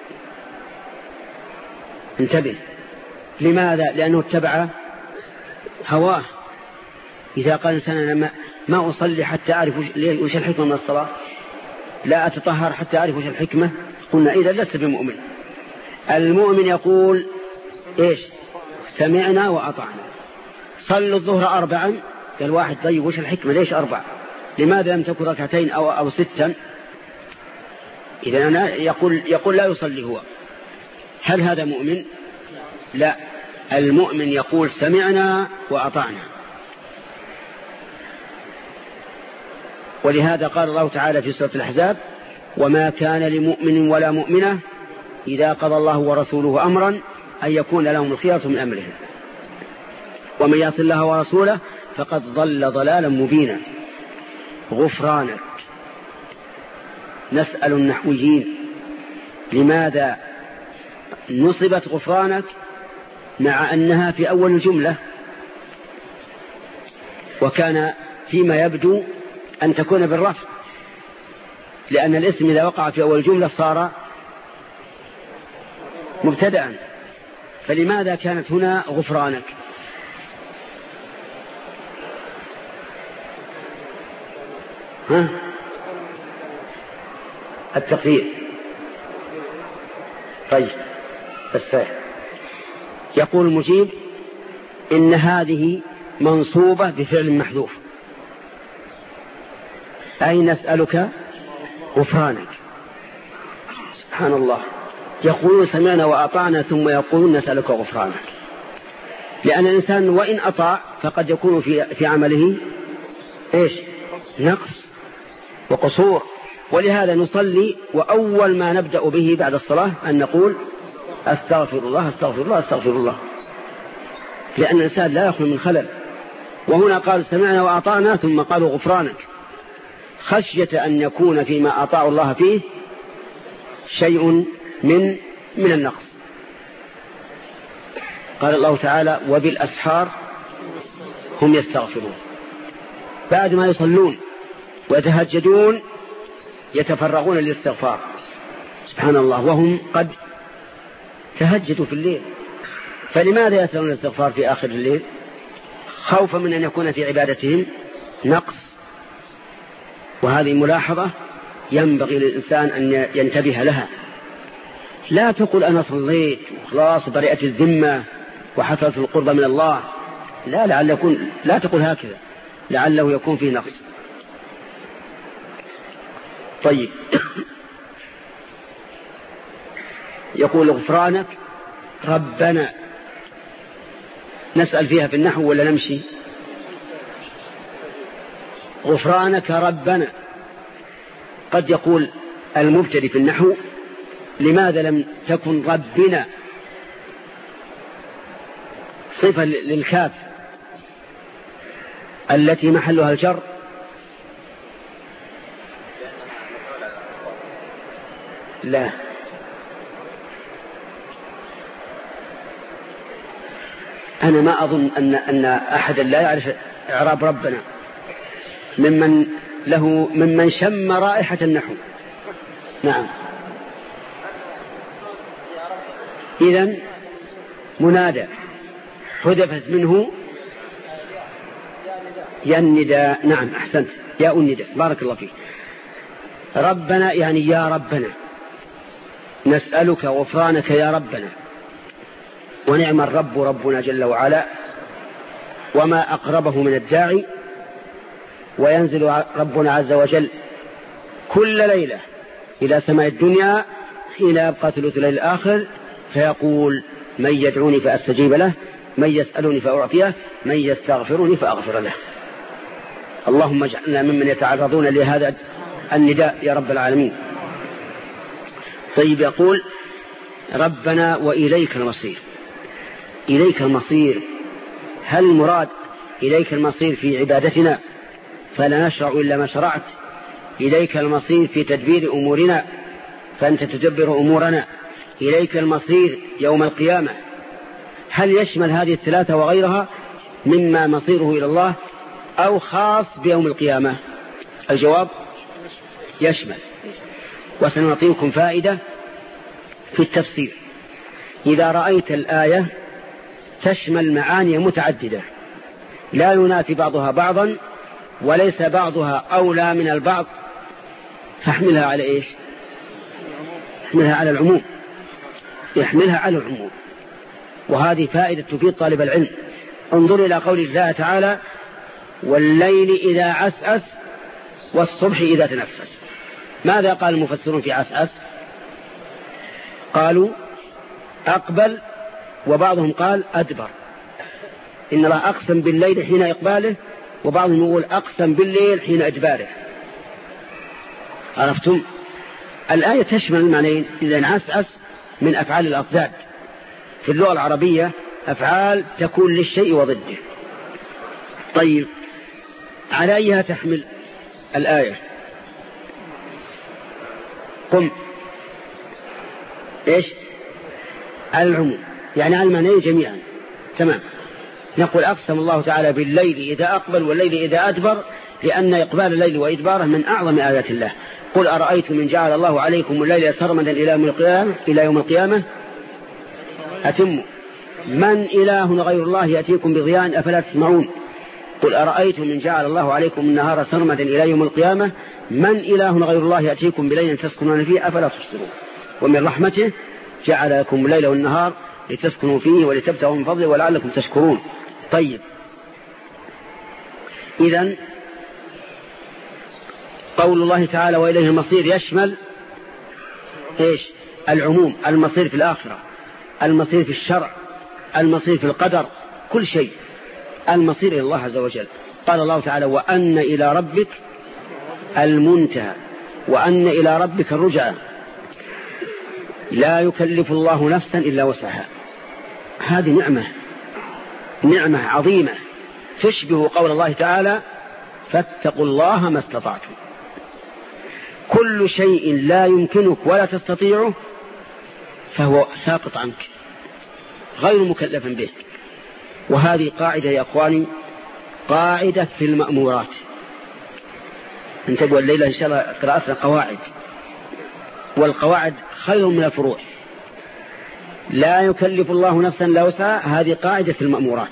انتبه، لماذا؟ لأنه اتبع هواه. إذا قال إنسان أنا ما أصلي حتى أعرف وش الحكمة من الصلاة، لا أتطهر حتى أعرف وش الحكمة، قلنا إذا لست بمؤمن. المؤمن يقول إيش؟ سمعنا وأطعنا. صلوا الظهر أربعا، قال واحد طيب وش الحكمة ليش أربع؟ لماذا لم تكن ركعتين أو, أو ستا؟ إذا أنا يقول, يقول لا يصلي هو. هل هذا مؤمن؟ لا، المؤمن يقول سمعنا وأطعنا. ولهذا قال الله تعالى في سورة الأحزاب وما كان لمؤمن ولا مؤمنة إذا قضى الله ورسوله أمرا أن يكون لهم الخيرة من أمرهم ومن يعص الله ورسوله فقد ضل ضلالا مبينا. غفرانك. نسأل النحويين لماذا نصبت غفرانك مع أنها في أول الجملة، وكان فيما يبدو أن تكون بالرفع، لأن الاسم إذا وقع في أول الجملة صار مبتدأ. فلماذا كانت هنا غفرانك؟ ها؟ التقدير. طيب الصحيح. يقول المجيب إن هذه منصوبة بفعل محذوف، أي نسألك غفرانك. سبحان الله، يقولون سمعنا وأطعنا ثم يقولون نسألك غفرانك، لأن الإنسان وإن أطاع فقد يكون في في عمله إيش؟ نقص وقصور. ولهذا نصلي وأول ما نبدأ به بعد الصلاة أن نقول أستغفر الله أستغفر الله أستغفر الله، لأن الإنسان لا يخلو من خلل. وهنا قال سمعنا وأطعنا ثم قالوا غفرانك، خشية أن يكون فيما أطاعوا الله فيه شيء من من النقص. قال الله تعالى وبالأسحار هم يستغفرون، بعد ما يصلون ويتهجدون يتفرغون للاستغفار. سبحان الله، وهم قد تهجدوا في الليل، فلماذا يسألون الاستغفار في آخر الليل؟ خوفا من أن يكون في عبادتهم نقص. وهذه ملاحظة ينبغي للإنسان أن ينتبه لها. لا تقول أنا صليت وخلاص برئت الذمة وحصلت القرب من الله، لا لعل يكون لا تقول هكذا، لعله يكون فيه نقص. طيب يقول غفرانك ربنا، نسأل فيها في النحو ولا نمشي؟ غفرانك ربنا. قد يقول المبتدئ في النحو لماذا لم تكن ربنا صفة للكاف التي محلها الجر؟ لا، أنا ما أظن أن أن أحدا لا يعرف إعراب ربنا ممن له ممن شم رائحة النحو. نعم، إذن منادى حذفت منه يا النداء. نعم أحسنت، يا النداء، بارك الله فيك. ربنا يعني يا ربنا، نسألك غفرانك يا ربنا. ونعم الرب ربنا جل وعلا، وما أقربه من الداعي. وينزل ربنا عز وجل كل ليلة إلى سماء الدنيا حين يبقى ثلث الليل الآخر فيقول من يدعوني فأستجيب له، من يسألني فأعطيه، من يستغفرني فأغفر له. اللهم اجعلنا ممن يتعرضون لهذا النداء يا رب العالمين. طيب يقول ربنا وإليك المصير. إليك المصير، هل المراد إليك المصير في عبادتنا فلا نشرع إلا ما شرعت؟ إليك المصير في تدبير أمورنا فأنت تدبر أمورنا؟ إليك المصير يوم القيامة، هل يشمل هذه الثلاثة وغيرها مما مصيره إلى الله أو خاص بيوم القيامة؟ الجواب يشمل. وسنعطيكم فائدة في التفسير. إذا رأيت الآية تشمل معاني متعددة لا ينافي بعضها بعضا وليس بعضها أولى من البعض فاحملها على إيش؟ احملها على العموم، يحملها على العموم. وهذه فائدة تفيد طالب العلم. انظر إلى قول الله تعالى والليل إذا عسعس والصبح إذا تنفس. ماذا قال المفسرون في عسعس؟ قالوا أقبل، وبعضهم قال أدبر. إن الله أقسم بالليل حين إقباله، وبعضهم يقول أقسم بالليل حين إدباره. عرفتم؟ الآية تشمل المعنيين. إذن عسعس من أفعال الأضداد في اللغة العربية، أفعال تكون للشيء وضده. طيب على أيها تحمل الآية؟ قم إيش؟ على العموم، يعني على المعنيين جميعا. تمام. نقول أقسم الله تعالى بالليل إذا أقبل والليل إذا أدبر، لأن إقبال الليل وإدباره من أعظم آيات الله. قل أرأيتم من جعل الله عليكم الليل سرمدا إلى يوم القيامة إلى يوم القيامة أتموا من إله غير الله يأتيكم بضياء أفلا تسمعون. قل أرأيتم من جعل الله عليكم النهار سرمدا إلى يوم القيامة من إله غير الله يأتيكم بليل تسكنون فيه أفلا تبصرون. ومن رحمته جعل لكم الليل والنهار لتسكنوا فيه ولتبتغوا من فضله ولعلكم تشكرون. طيب، إذن قول الله تعالى وإليه المصير يشمل إيش؟ العموم، المصير في الآخرة، المصير في الشرع، المصير في القدر، كل شيء المصير إلى الله عز وجل. قال الله تعالى وأن إلى ربك المنتهى وأن إلى ربك الرجعى لا يكلف الله نفسا إلا وسعها. هذه نعمة نعمة عظيمة تشبه قول الله تعالى فاتقوا الله ما استطعتم. كل شيء لا يمكنك ولا تستطيعه فهو ساقط عنك غير مكلف به. وهذه قاعدة يا أخواني، قاعدة في المأمورات. انتبهوا الليلة إن شاء الله قراءتنا قواعد، والقواعد خير من الفروع. لا يكلف الله نفسا لا وسعها، هذه قاعدة في المأمورات.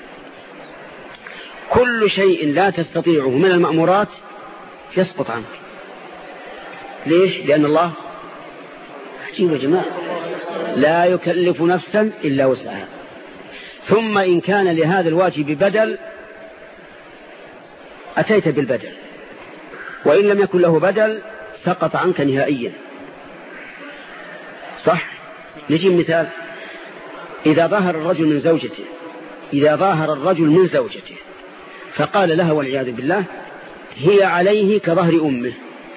كل شيء لا تستطيعه من المأمورات يسقط عنك. ليش؟ لأن الله عجيب يا جماعة، لا يكلف نفسا إلا وسعها. ثم إن كان لهذا الواجب بدل أتيت بالبدل، وإن لم يكن له بدل سقط عنك نهائيا. صح؟ نجيب مثال. إذا ظهر الرجل من زوجته إذا ظهر الرجل من زوجته فقال لها والعياذ بالله هي عليه كظهر أمه،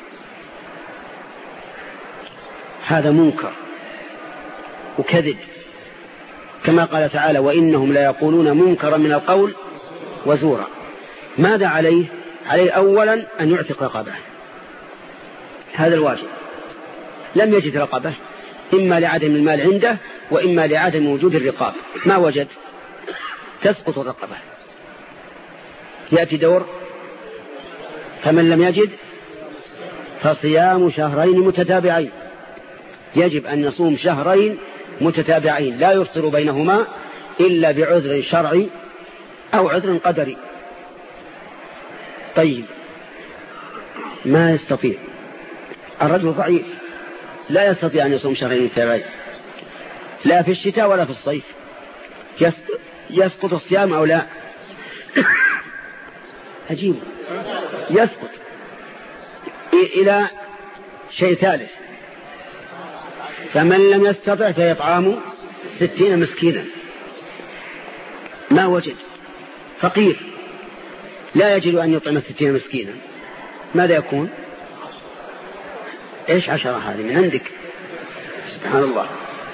هذا منكر وكذب، كما قال تعالى وإنهم لا يقولون منكرا من القول وزورا. ماذا عليه؟ عليه أولا أن يعتق رقبه، هذا الواجب. لم يجد رقبه، إما لعدم المال عنده وإما لعدم وجود الرقاب، ما وجد تسقط الرقبة. يأتي دور فمن لم يجد فصيام شهرين متتابعين، يجب أن يصوم شهرين متتابعين لا يفطر بينهما إلا بعذر شرعي أو عذر قدري. طيب، ما يستطيع الرجل ضعيف لا يستطيع أن يصوم شهرين متتابعين لا في الشتاء ولا في الصيف، يسقط الصيام أو لا؟ عجيب، يسقط. إلى شيء ثالث، فمن لم يستطع فيطعام ستين مسكينا، ما وجد، فقير لا يجد أن يطعم ستين مسكينا، ماذا يكون؟ إيش عشرة هذه من عندك؟ سبحان الله،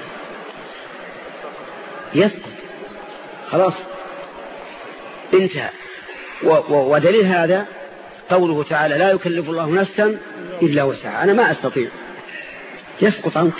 يسقط خلاص انتهى. ودليل هذا قوله تعالى لا يكلف الله نفسا إلا وسعها، أنا ما أستطيع، يسقط عنك.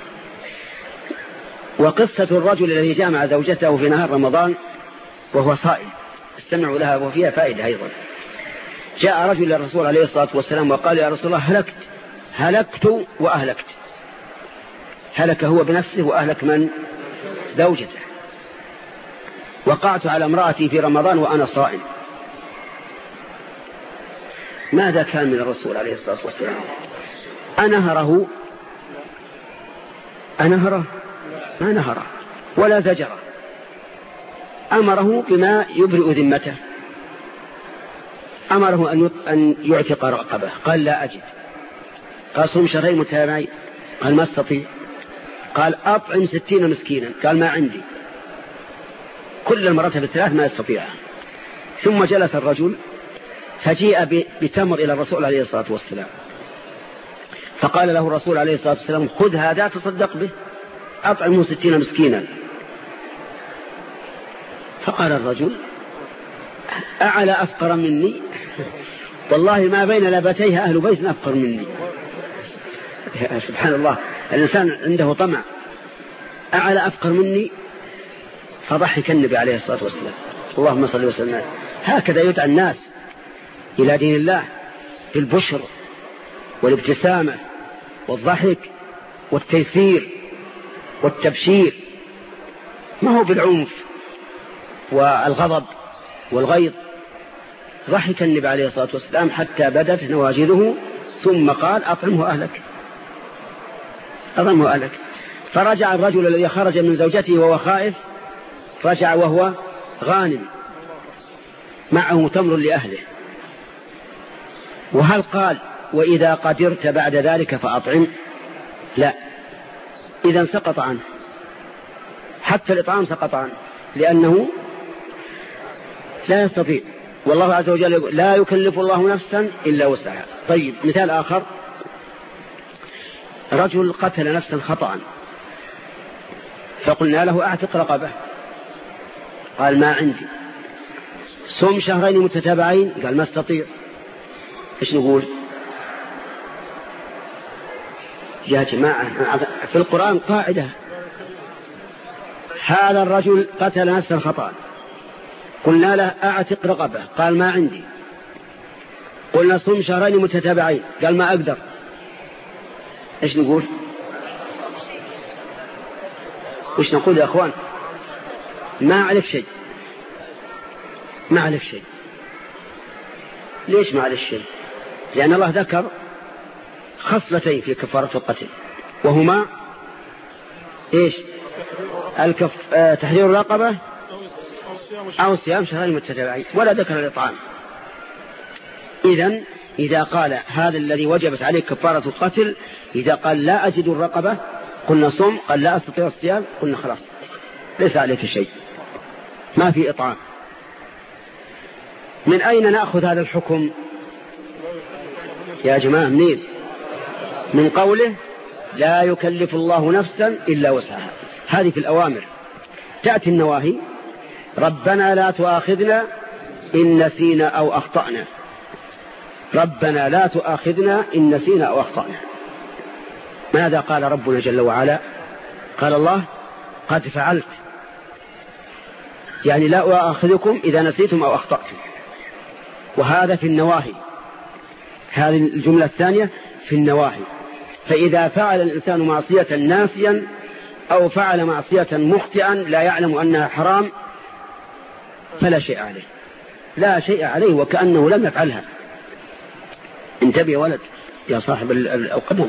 وقصة الرجل الذي جامع زوجته في نهار رمضان وهو صائم، استمعوا لها وفيها فائدة أيضا. جاء رجل للرسول عليه الصلاة والسلام وقال يا رسول الله هلكت هلكت وأهلكت. هلك هو بنفسه وأهلك من؟ زوجته. وقعت على امرأتي في رمضان وأنا صائم. ماذا كان من الرسول عليه الصلاة والسلام؟ أنهره أنهره ما نهره ولا زجره، أمره بما يبرئ ذمته، أمره أن يعتق رقبه، قال لا أجد. قال صوم شهرين متتابعين، قال ما استطيع. قال أطعم ستين مسكينا، قال ما عندي. كل المراتب الثلاث ما يستطيعها. ثم جلس الرجل فجيء بتمر إلى الرسول عليه الصلاة والسلام، فقال له الرسول عليه الصلاة والسلام خذ هذا تصدق به، أطعمه ستين مسكينا. فقال الرجل أعلى أفقر مني، والله ما بين لبتيها أهل بيت أفقر مني. سبحان الله، الإنسان عنده طمع، أعلى أفقر مني. فضحك النبي عليه الصلاة والسلام، اللهم صل وسلم. هكذا يدعى الناس إلى دين الله بالبشر والابتسامة والضحك والتيسير والتبشير، ما هو بالعنف والغضب والغيظ. ضحك النبي عليه الصلاة والسلام حتى بدت نواجذه، ثم قال أطعمه أهلك أطعمه أهلك. فرجع الرجل الذي خرج من زوجته وهو خائف، رجع وهو غانم معه تمر لأهله. وهل قال وإذا قدرت بعد ذلك فأطعم؟ لا، إذا سقط عنه، حتى الإطعام سقط عنه لأنه لا يستطيع، والله عز وجل يقول لا يكلف الله نفسا إلا وسعها. طيب مثال آخر، رجل قتل نفسا خطأ فقلنا له أعتق رقبة، قال ما عندي. صم شهرين متتابعين، قال ما استطيع. إيش نقول يا جماعة؟ في القرآن قاعدة، هذا الرجل قتل نفسا خطأ، قلنا له أعتق رقبة، قال ما عندي. قلنا صم شهرين متتابعين، قال ما أقدر. إيش نقول؟ وش نقول يا أخوان؟ ما عليك شيء، ما عليك شيء. ليش ما عليك شيء؟ لأن الله ذكر خصلتين في كفارة القتل، وهما إيش؟ الكف... آه... تحرير الرقبة أو صيام شهرين متتابعين، ولا ذكر الإطعام. إذن إذا قال هذا الذي وجبت عليه كفارة القتل، إذا قال لا أجد الرقبة قلنا صم، قال لا أستطيع الصيام قلنا خلاص ليس عليك شيء، ما في إطعام. من أين نأخذ هذا الحكم يا جماعة؟ منين؟ من قوله لا يكلف الله نفسا إلا وسعها. هذه في الأوامر. تأتي النواهي، ربنا لا تؤاخذنا إن نسينا أو أخطأنا، ربنا لا تؤاخذنا إن نسينا أو أخطأنا. ماذا قال ربنا جل وعلا؟ قال الله قد فعلت، يعني لا أؤاخذكم إذا نسيتم أو أخطأتم. وهذا في النواهي، هذه الجملة الثانية في النواهي. فإذا فعل الإنسان معصية ناسيا أو فعل معصية مخطئا لا يعلم أنها حرام فلا شيء عليه، لا شيء عليه وكأنه لم يفعلها. انتبه يا ولد يا صاحب القدم.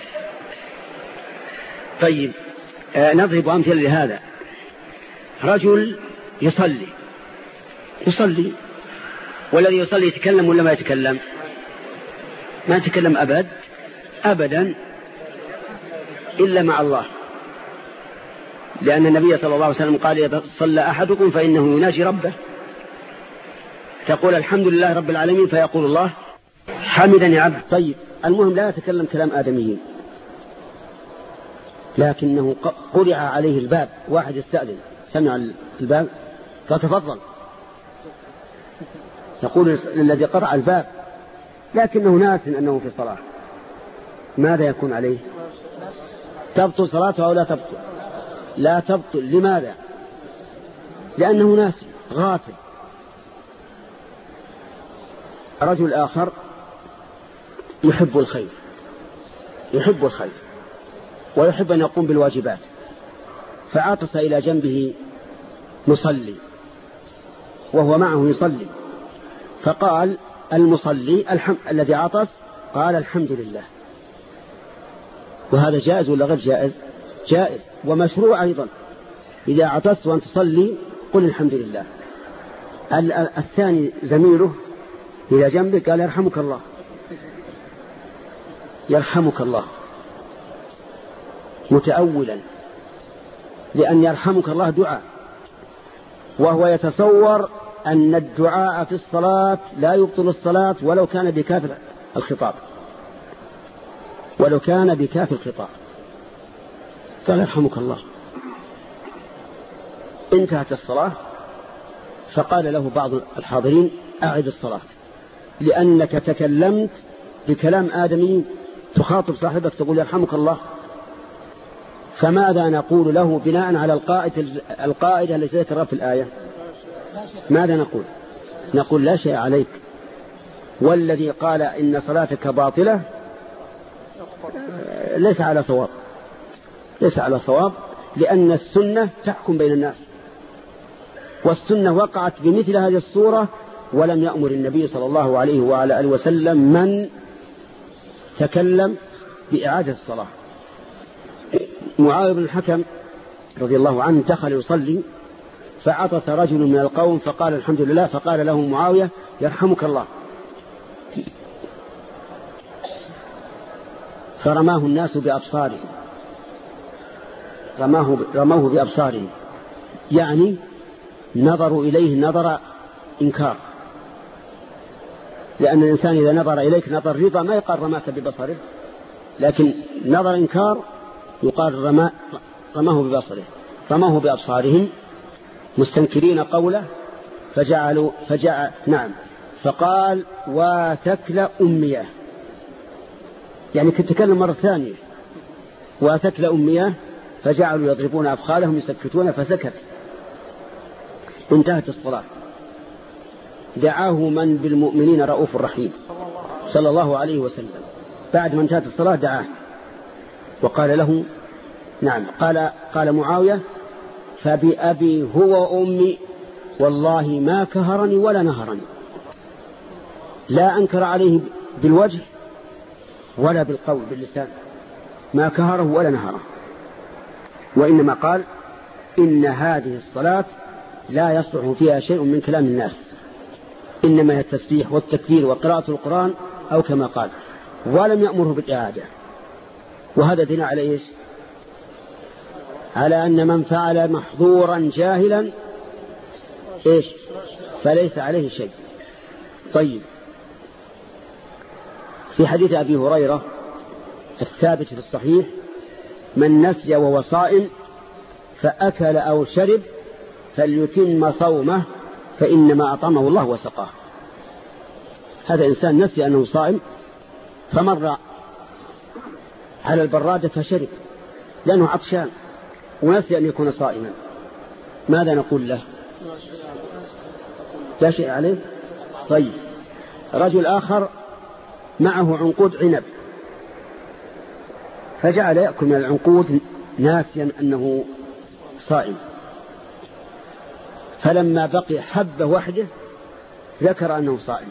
طيب آه نضرب أمثلة لهذا. رجل يصلي يصلي والذي يصلي يتكلم ولا ما يتكلم؟ ما يتكلم أبد أبدا إلا مع الله، لأن النبي صلى الله عليه وسلم قال إذا صلى أحدكم فإنه يناجي ربه، تقول الحمد لله رب العالمين فيقول الله حمدني عبد. طيب المهم لا يتكلم كلام آدميين، لكنه قرع عليه الباب، واحد يستأذن سمع الباب فتفضل، يقول الذي قرع الباب لكنه ناس أنه في صلاة، ماذا يكون عليه؟ تبطل صلاته أو لا تبطل؟ لا تبطل. لماذا؟ لأنه ناس غافل. رجل آخر يحب الخير يحب الخير ويحب أن يقوم بالواجبات، فعطس إلى جنبه مصلي وهو معه يصلي، فقال المصلي الحم... الذي عطس قال الحمد لله. وهذا جائز ولا غير جائز؟ جائز ومشروع أيضا. إذا عطست وأن تصلي قل الحمد لله. الثاني زميله إلى جنبه قال يرحمك الله يرحمك الله، متأولا، لأن يرحمك الله دعاء، وهو يتصور أن الدعاء في الصلاة لا يبطل الصلاة ولو كان بكاف الخطاب ولو كان بكاف الخطاب قال يرحمك الله. انتهت الصلاة، فقال له بعض الحاضرين أعد الصلاة لأنك تكلمت بكلام آدمي، تخاطب صاحبك تقول يرحمك الله. فماذا نقول له بناء على القاعدة القاعدة التي ذكرها في الآية؟ ماذا نقول؟ نقول لا شيء عليك، والذي قال إن صلاتك باطلة ليس على صواب ليس على صواب لأن السنة تحكم بين الناس، والسنة وقعت بمثل هذه الصورة، ولم يأمر النبي صلى الله عليه وعلى آله وسلم من تكلم بإعادة الصلاة. معاوية بن الحكم رضي الله عنه دخل يصلي فعطس رجل من القوم فقال الحمد لله، فقال له معاوية يرحمك الله، فرماه الناس بأبصارهم، رماه رموه بأبصارهم، يعني نظروا إليه نظر إنكار، لأن الإنسان إذا نظر إليك نظر رضا ما يقال رماك ببصره، لكن نظر إنكار يقال رما رماه ببصره. رماه بأبصارهم مستنكرين قوله فجعلوا فجعل نعم فقال وتكل أمية، يعني كنت تكلم مرة ثانية وتكل أمية، فجعلوا يضربون أبخالهم يسكتون فسكت. انتهت الصلاة. دعاه من بالمؤمنين رؤوف رحيم صلى الله عليه وسلم، بعد ما انتهت الصلاة دعاه وقال له نعم قال قال معاوية فبأبي هو أمي والله ما كهرني ولا نهرني، لا أنكر عليه بالوجه ولا بالقول باللسان، ما كهره ولا نهره، وإنما قال إن هذه الصلاة لا يصلح فيها شيء من كلام الناس، إنما هي التسبيح والتكبير وقراءة القرآن أو كما قال، ولم يأمره بالإعادة. وهذا دين على إيش؟ على أن من فعل محظورا جاهلا إيش فليس عليه شيء. طيب، في حديث أبي هريرة الثابت في الصحيح من نسي وهو صائم فأكل أو شرب فليتم صومه فإنما أطعمه الله وسقاه. هذا إنسان نسي أنه صائم فمر على البرادة فشرب لأنه عطشان ونسي أن يكون صائما، ماذا نقول له؟ لا شيء عليه. طيب، رجل آخر معه عنقود عنب فجعل يأكل من العنقود ناسيا أنه صائم، فلما بقي حبة واحدة ذكر أنه صائم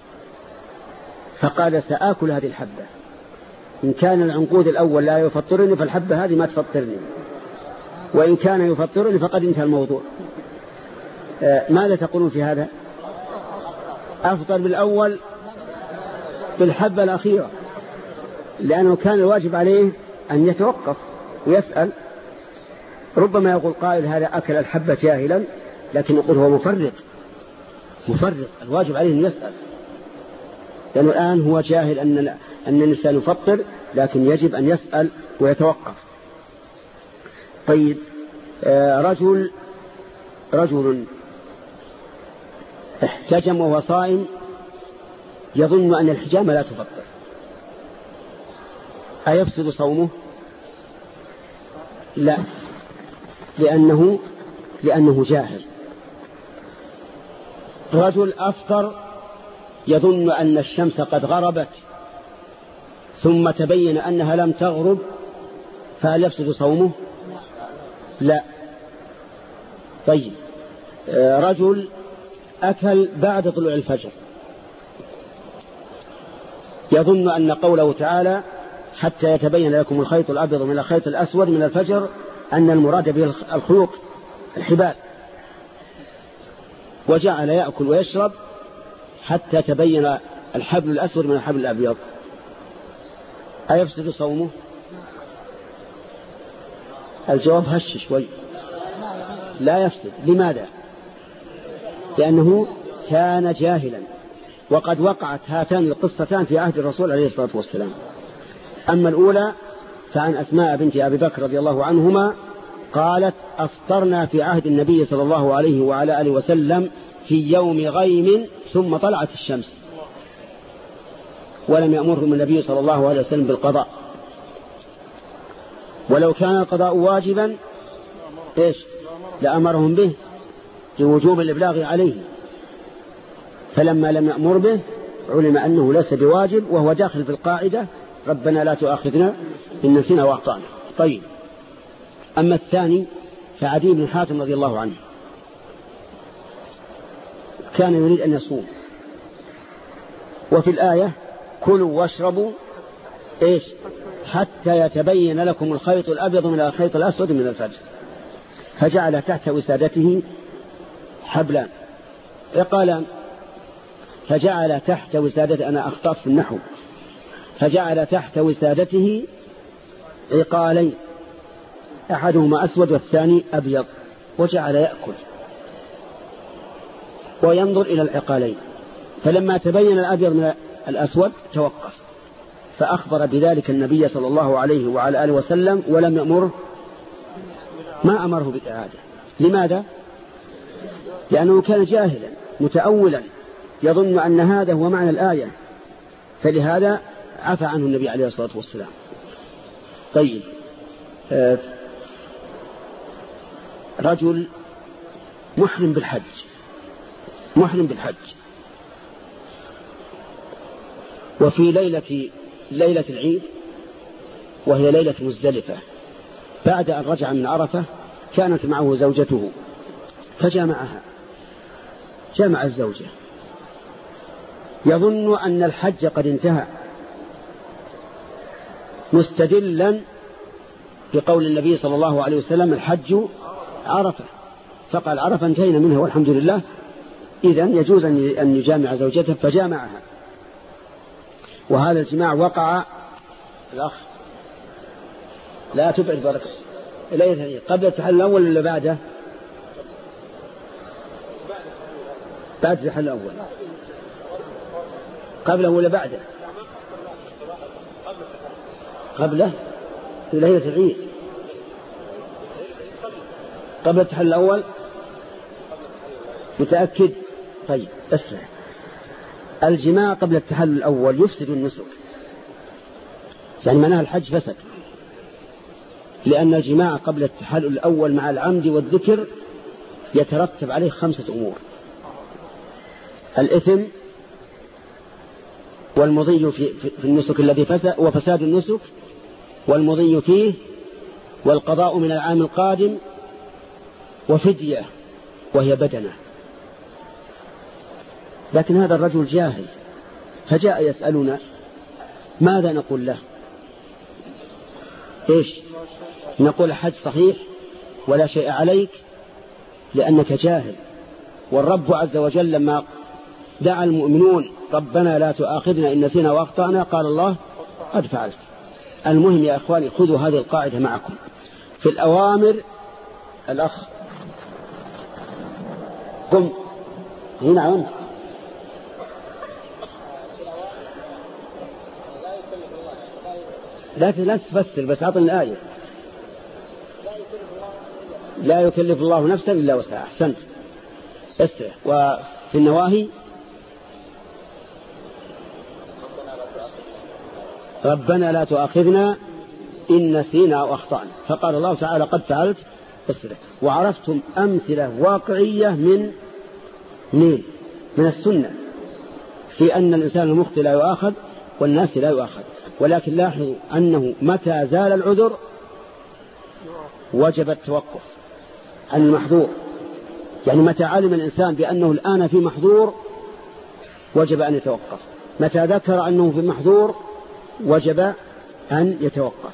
فقال سآكل هذه الحبة، إن كان العنقود الأول لا يفطرني فالحبة هذه ما تفطرني، وإن كان يفطرني فقد انتهى الموضوع. آه ماذا تقولون في هذا؟ أفطر بالأول بالحبة الأخيرة، لأنه كان الواجب عليه أن يتوقف ويسأل. ربما يقول قائل هذا أكل الحبة جاهلا، لكن يقول هو مفرط مفرط الواجب عليه أن يسأل، لأنه الآن هو جاهل أن أن الإنسان يفطر، لكن يجب أن يسأل ويتوقف. طيب، رجل رجل احتجم وهو صائم يظن أن الحجامة لا تفطر، أيفسد صومه؟ لا، لأنه لأنه جاهل. رجل أفطر يظن أن الشمس قد غربت ثم تبين أنها لم تغرب، فهل يفسد صومه؟ لا. طيب، رجل أكل بعد طلوع الفجر يظن أن قوله تعالى حتى يتبين لكم الخيط الأبيض من الخيط الأسود من الفجر أن المراد به الخيوط الحبال، وجعل يأكل ويشرب حتى تبين الحبل الأسود من الحبل الأبيض، أيفسد صومه؟ الجواب هش شوي، لا يفسد. لماذا؟ لأنه كان جاهلا، وقد وقعت هاتان القصتان في عهد الرسول عليه الصلاة والسلام. أما الأولى فعن أسماء بنت أبي بكر رضي الله عنهما قالت أفطرنا في عهد النبي صلى الله عليه وعلى آله وسلم في يوم غيم ثم طلعت الشمس، ولم يأمرهم النبي صلى الله عليه وسلم بالقضاء، ولو كان القضاء واجبا إيش لأمرهم به لوجوب الإبلاغ عليه، فلما لم يأمر به علم أنه ليس بواجب، وهو داخل في القاعدة ربنا لا تؤاخذنا إن نسينا وأخطأنا. طيب، أما الثاني فعدي بن حاتم رضي الله عنه كان يريد أن يصوم، وفي الآية كلوا واشربوا إيش حتى يتبين لكم الخيط الأبيض من الخيط الأسود من الفجر، فجعل تحت وسادته حبلان عقالان، فجعل تحت وسادته، أنا أخطأت في النحو، فجعل تحت وسادته عقالين أحدهما أسود والثاني أبيض، وجعل يأكل وينظر إلى العقالين، فلما تبين الأبيض من الأسود توقف، فأخبر بذلك النبي صلى الله عليه وعلى آله وسلم ولم يأمره، ما أمره بالإعادة. لماذا؟ لأنه كان جاهلا متأولا يظن أن هذا هو معنى الآية، فلهذا عفى عنه النبي عليه الصلاة والسلام. طيب، آه رجل محرم بالحج، محرم بالحج وفي ليلة ليلة العيد وهي ليلة مزدلفة، بعد أن رجع من عرفة كانت معه زوجته فجامعها، جامع الزوجة يظن أن الحج قد انتهى، مستدلا بقول النبي صلى الله عليه وسلم الحج عرفة، فقال عرفة انتهينا منها والحمد لله، إذن يجوز أن يجامع زوجته، فجامعها. وهذا الجماع وقع الأخ لا تبعد بركة إليه قبل التحلل الأول ولا بعده؟ بعد التحلل الأول، قبله ولا بعده؟ قبله في ليلة العيد، قبل التحلل الأول، متأكد؟ طيب اسمع، الجماع قبل التحلل الأول يفسد النسك، يعني معناها الحج فسد، لأن الجماع قبل التحلل الأول مع العمد والذكر يترتب عليه خمسة أمور: الإثم والمضي في, في النسك الذي فسد وفساد النسك والمضي فيه والقضاء من العام القادم وفدية وهي بدنة. لكن هذا الرجل جاهل فجاء يسألنا ماذا نقول له؟ إيش نقول؟ الحج صحيح ولا شيء عليك لأنك جاهل. والرب عز وجل لما دعا المؤمنون ربنا لا تؤاخذنا إن نسينا وأخطأنا قال الله قد فعلت. المهم يا أخواني خذوا هذه القاعدة معكم في الأوامر. الأخ قم هنا عون لا لا تفسر بس عطنا الآية. لا يكلف الله نفسا إلا وسعها. أحسنت استرح. وفي النواهي ربنا لا تؤاخذنا إن نسينا أو أخطأنا، فقال الله تعالى قد فعلت استرح. وعرفتم أمثلة واقعية من من من السنة في أن الإنسان المخطئ لا يؤاخذ والناس لا يؤاخذ. ولكن لاحظوا أنه متى زال العذر وجب التوقف عن المحظور. يعني متى علم الإنسان بأنه الآن في محظور وجب أن يتوقف، متى ذكر أنه في محظور وجب أن يتوقف.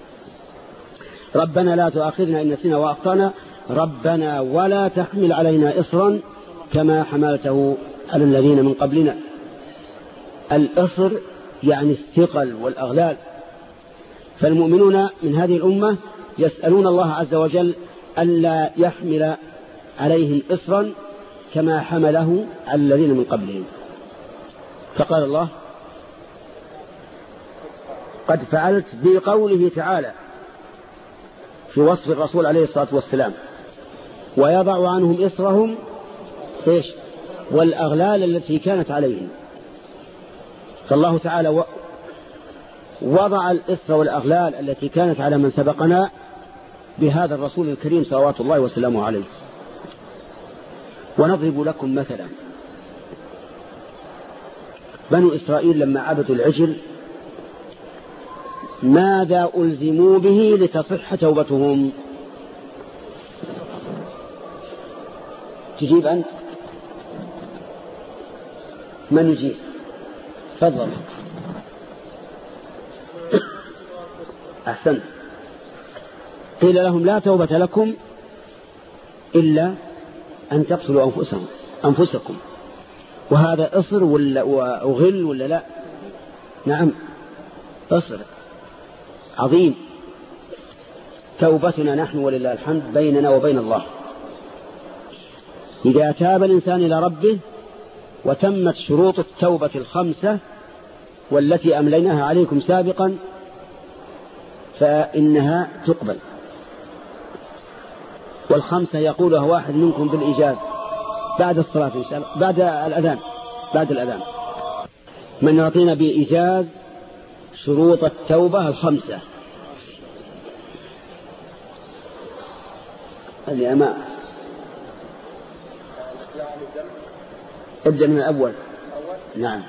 ربنا لا تؤاخذنا إن نسينا وأخطأنا ربنا ولا تحمل علينا إصرا كما حملته على الذين من قبلنا. الإصر يعني الثقل والأغلال. فالمؤمنون من هذه الأمة يسألون الله عز وجل ألا يحمل عليهم إصرا كما حمله على الذين من قبلهم. فقال الله قد فعلت بقوله تعالى في وصف الرسول عليه الصلاة والسلام ويضع عنهم إصرهم إيش والأغلال التي كانت عليهم. فالله تعالى وضع الإصر والأغلال التي كانت على من سبقنا بهذا الرسول الكريم صلوات الله وسلامه عليه. ونضرب لكم مثلا بنو إسرائيل لما عبدوا العجل ماذا ألزموا به لتصح توبتهم؟ تجيب أنت؟ من يجيب؟ تفضل. أحسنت. قيل لهم لا توبة لكم إلا أن تقتلوا أنفسهم أنفسكم، وهذا إصر ولا وغل ولا لا؟ نعم إصر عظيم. توبتنا نحن ولله الحمد بيننا وبين الله. إذا تاب الإنسان إلى ربه وتمت شروط التوبة الخمسة والتي أمليناها عليكم سابقا فإنها تقبل. والخمسة يقولها واحد منكم بالإجاز بعد الصلاة إن شاء الله، بعد الأذان بعد الأذان من يعطينا بإجاز شروط التوبة الخمسة. اللي أمام ابدأ من الأول. نعم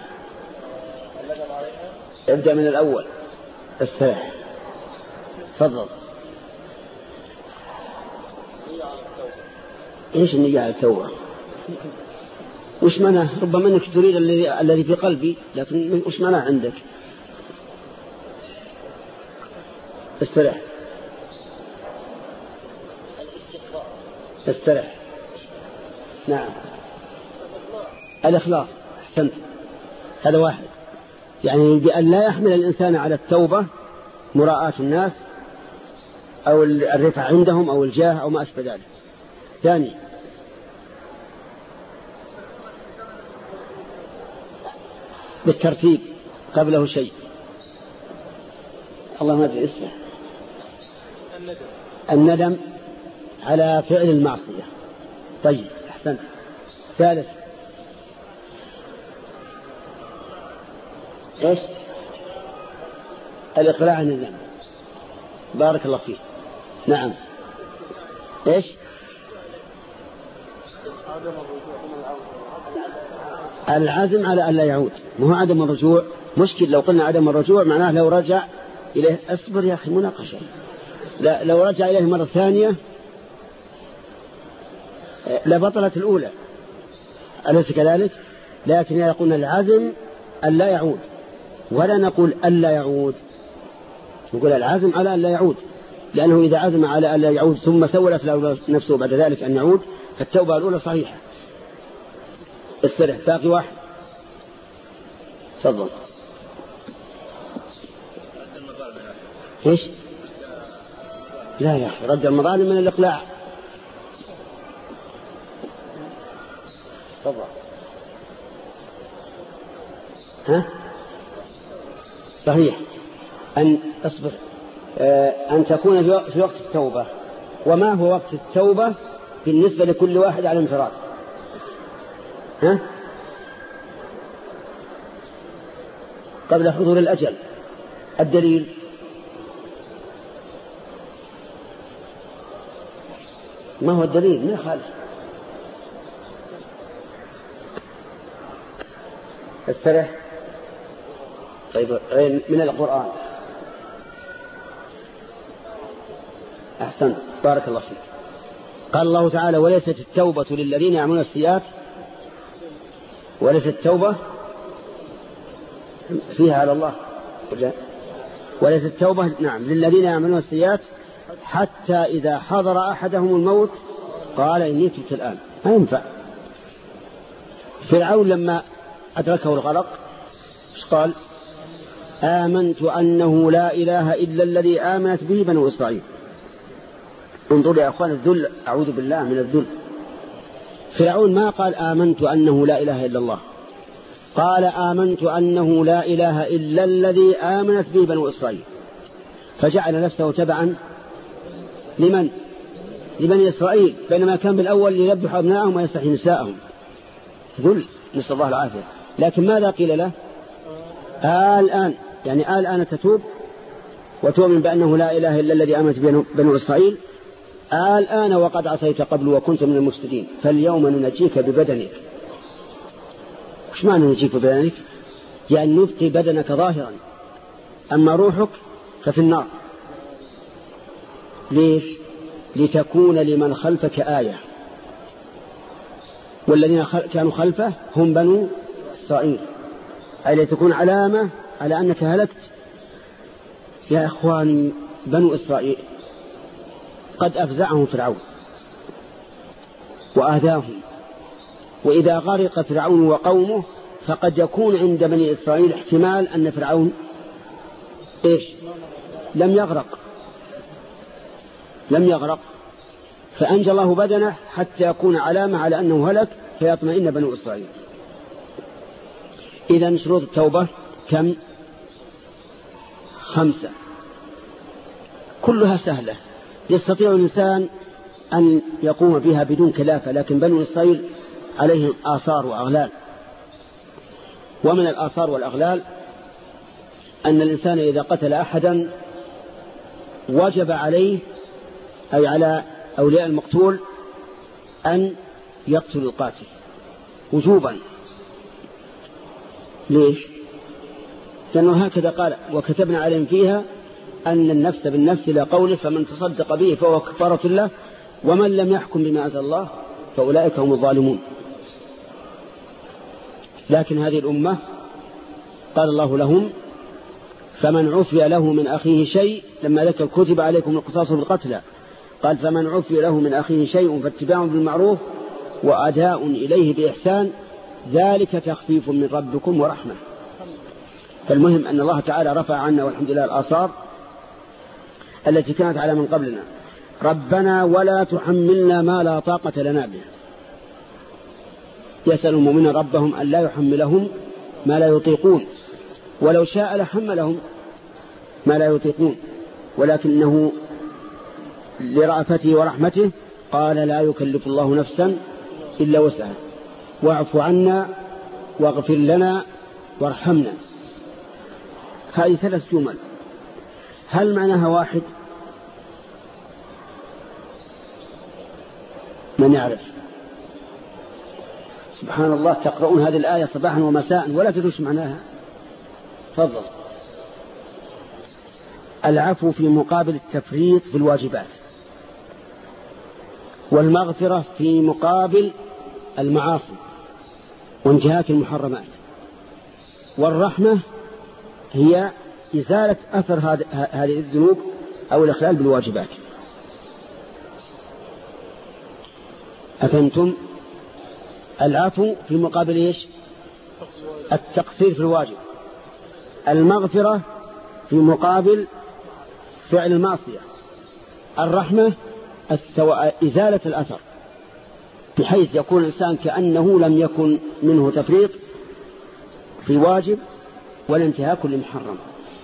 ابدأ من الأول استريح. تفضل. ايش النية على التوبة؟ وش معناه؟ ربما انك تريد الذي الذي في قلبي، لكن وش معناه عندك؟ استريح استريح. نعم الإخلاص. أحسنت. هذا واحد، يعني بأن لا يحمل الإنسان على التوبة مراءة الناس أو الرفع عندهم أو الجاه أو ما أشبه ذلك. ثاني بالترتيب قبله شيء. الله ما أدري اسمه. الندم. الندم على فعل المعصية. طيب أحسنت. ثالث إيش؟ الإقلاع عن الذنب. بارك الله فيك. نعم إيش؟ العزم على أن لا يعود. ما هو عدم الرجوع مشكل. لو قلنا عدم الرجوع معناه لو رجع إليه. أصبر يا أخي مناقشة. لا لو رجع إليه مرة ثانية لبطلت الأولى، أليس كذلك؟ لكن يقولون العزم أن لا يعود، ولا نقول أن لا يعود، نقول العزم على أن لا يعود، لأنه إذا عزم على أن لا يعود ثم سولت له نفسه بعد ذلك أن يعود فالتوبة الأولى صحيحة. استرح. باقي واحد. تفضل. ايش؟ لا يا أخي رد المظالم من الإقلاع. تفضل. ها صحيح أن أصبر آه أن تكون في وقت التوبة. وما هو وقت التوبة بالنسبة لكل واحد على انفراد؟ ها قبل حضور الأجل. الدليل ما هو الدليل؟ ما خالف. استرح. طيب من القرآن. أحسنت بارك الله فيك. قال الله تعالى وليست التوبة للذين يعملون السيئات. وليست التوبة فيها على الله. وليست التوبة نعم للذين يعملون السيئات حتى إذا حضر أحدهم الموت قال إني تبت الآن. ما ينفع. فرعون لما أدركه الغرق ايش قال؟ آمنت أنه لا إله إلا الذي آمنت به بنو إسرائيل. انظر يا أخوان الذل. أعوذ بالله من الذل. فرعون ما قال آمنت أنه لا إله إلا الله، قال آمنت أنه لا إله إلا الذي آمنت به بنو إسرائيل، فجعل نفسه تبعا لمن؟ لبني إسرائيل، بينما كان بالأول يذبح أبنائهم ويستحيي نساءهم. ذل نسأل الله العافية. لكن ماذا قيل له؟ آه الآن يعني آه الآن تتوب وتؤمن بأنه لا إله إلا الذي آمنت به بنو إسرائيل. آه الآن وقد عصيت قبل وكنت من المفسدين فاليوم ننجيك ببدنك. وش معنى ننجيك ببدنك؟ يعني نبقي بدنك ظاهرا أما روحك ففي النار. ليش؟ لتكون لمن خلفك آية، والذين كانوا خلفه هم بنو إسرائيل، أي لتكون علامة على أنك هلكت. يا إخواني بنو إسرائيل قد أفزعهم فرعون وآذاهم. وإذا غرق فرعون وقومه فقد يكون عند بني إسرائيل احتمال أن فرعون إيش لم يغرق لم يغرق فأنجى الله بدنه حتى يكون علامة على أنه هلك فيطمئن بنو إسرائيل. إذن شروط التوبة كم؟ خمسة، كلها سهلة يستطيع الإنسان أن يقوم بها بدون كلافة، لكن بنو إسرائيل عليهم آثار وأغلال. ومن الآثار والأغلال أن الإنسان إذا قتل أحدا وجب عليه أي على أولياء المقتول أن يقتل القاتل وجوبا. ليش؟ لأنه هكذا قال: وكتبنا عليهم فيها أن النفس بالنفس لا قوله فمن تصدق به فهو كفارة له ومن لم يحكم بما أنزل الله فأولئك هم الظالمون. لكن هذه الأمة قال الله لهم: فمن عفي له من أخيه شيء، لما ذكر كتب عليكم القصاص في القتلى قال: فمن عفي له من أخيه شيء فاتباع بالمعروف وأداء إليه بإحسان ذلك تخفيف من ربكم ورحمة. فالمهم أن الله تعالى رفع عنا والحمد لله الآثار التي كانت على من قبلنا. ربنا ولا تحملنا ما لا طاقة لنا به. يسأل المؤمنين ربهم أن لا يحملهم ما لا يطيقون، ولو شاء لحملهم ما لا يطيقون، ولكنه لرأفته ورحمته قال: لا يكلف الله نفسا إلا وسعها واعف عنا واغفر لنا وارحمنا. هذه ثلاث جمل، هل معناها واحد؟ من يعرف؟ سبحان الله، تقرؤون هذه الآية صباحا ومساء ولا تدرس معناها. تفضل. العفو في مقابل التفريط في الواجبات، والمغفرة في مقابل المعاصي وانتهاك المحرمات، والرحمة هي إزالة أثر هذه الذنوب أو الإخلال بالواجبات. أفهمتم؟ العفو في مقابل إيش؟ التقصير في الواجب. المغفرة في مقابل فعل المعصية. الرحمة إزالة الأثر بحيث يكون الإنسان كأنه لم يكن منه تفريط في واجب ولا انتهاك لمحرم.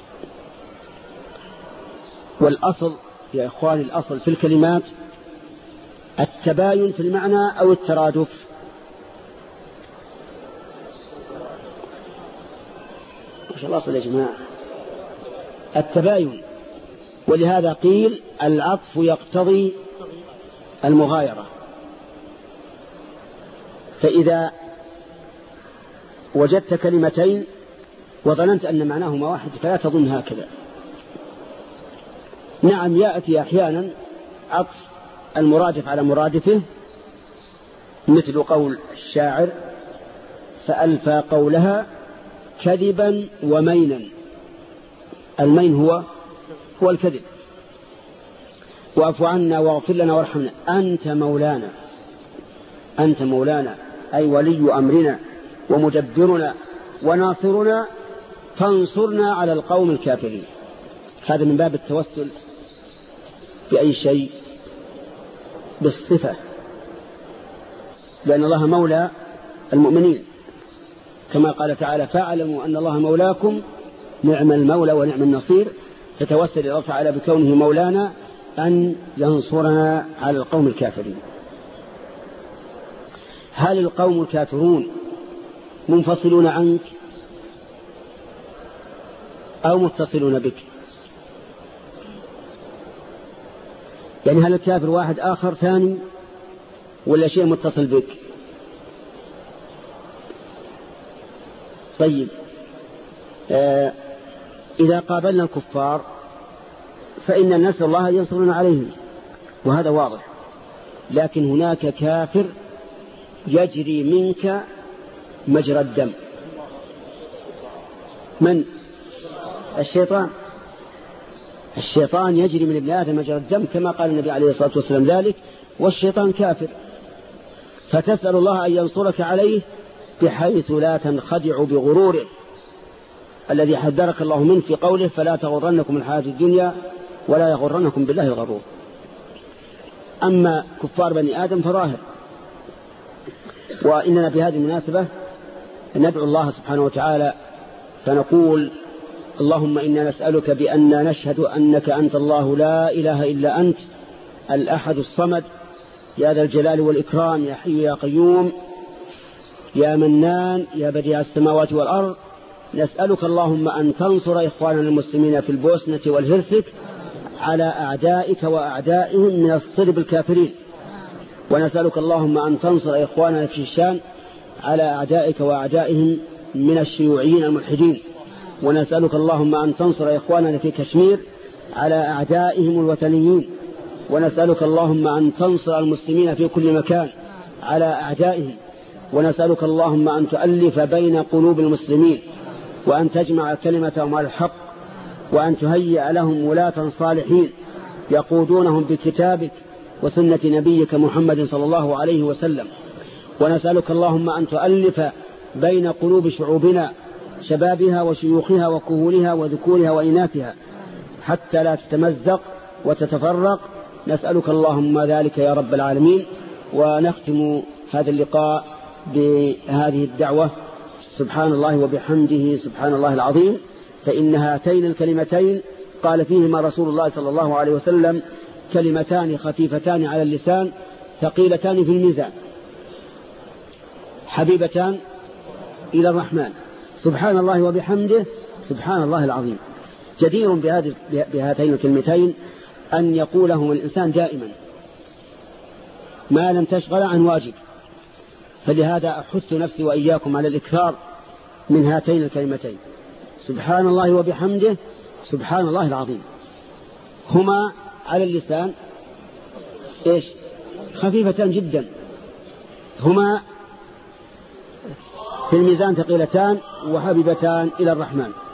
والأصل يا إخواني، الأصل في الكلمات التباين في المعنى أو الترادف. ما شاء الله صلى يا جماعة، التباين. ولهذا قيل العطف يقتضي المغايرة. فإذا وجدت كلمتين وظننت أن معناهما واحد فلا تظن هكذا. نعم، يأتي أحيانا عطف المرادف على مرادفه، مثل قول الشاعر: فألفى قولها كذبا ومينا. المين هو هو الكذب. واعف عنا واغفر لنا وارحمنا أنت مولانا. أنت مولانا أي ولي أمرنا ومدبرنا وناصرنا فانصرنا على القوم الكافرين. هذا من باب التوسل بأي شيء؟ بالصفة، لأن الله مولى المؤمنين كما قال تعالى: فاعلموا أن الله مولاكم نعم المولى ونعم النصير. تتوسل الله تعالى بكونه مولانا أن ينصرنا على القوم الكافرين. هل القوم الكافرون منفصلون عنك أو متصلون بك؟ يعني هل الكافر واحد آخر ثاني ولا شيء متصل بك؟ طيب، آه إذا قابلنا الكفار فإن نسأل الله ينصرنا عليهم وهذا واضح، لكن هناك كافر يجري منك مجرى الدم. من؟ الشيطان. الشيطان يجري من ابن آدم مجرى الدم كما قال النبي عليه الصلاة والسلام ذلك، والشيطان كافر. فتسأل الله أن ينصرك عليه بحيث لا تنخدع بغروره الذي حذرك الله منه في قوله فلا تغرنكم الحياة الدنيا ولا يغرنكم بالله الغرور. أما كفار بني آدم فظاهر. وإننا بهذه المناسبة ندعو الله سبحانه وتعالى فنقول اللهم إنا نسألك بأننا نشهد أنك أنت الله لا إله إلا أنت الأحد الصمد يا ذا الجلال والإكرام يا حي يا قيوم يا منان يا بديع السماوات والأرض. نسألك اللهم أن تنصر إخواننا المسلمين في البوسنة والهرسك على أعدائك وأعدائهم من الصلب الكافرين. ونسألك اللهم أن تنصر إخواننا في الشام على أعدائك وأعدائهم من الشيوعيين الملحدين. ونسألك اللهم أن تنصر إخواننا في كشمير على أعدائهم الوثنيين. ونسألك اللهم أن تنصر المسلمين في كل مكان على أعدائهم. ونسألك اللهم أن تؤلف بين قلوب المسلمين وأن تجمع كلمتهم على الحق وأن تهيئ لهم ولاة صالحين يقودونهم بكتابك وسنة نبيك محمد صلى الله عليه وسلم. ونسألك اللهم أن تؤلف بين قلوب شعوبنا شبابها وشيوخها وكهولها وذكورها وإناثها حتى لا تتمزق وتتفرق. نسألك اللهم ذلك يا رب العالمين. ونختم هذا اللقاء بهذه الدعوة سبحان الله وبحمده سبحان الله العظيم. فإن هاتين الكلمتين قال فيهما رسول الله صلى الله عليه وسلم كلمتان خفيفتان على اللسان ثقيلتان في الميزان حبيبتان إلى الرحمن سبحان الله وبحمده سبحان الله العظيم. جدير بهاتين الكلمتين أن يقولهما الإنسان دائما ما لم تشغل عن واجب. فلهذا أحث نفسي وإياكم على الإكثار من هاتين الكلمتين سبحان الله وبحمده سبحان الله العظيم. هما على اللسان إيش خفيفتان جدا، هما في الميزان ثقيلتان وحبيبتان إلى الرحمن.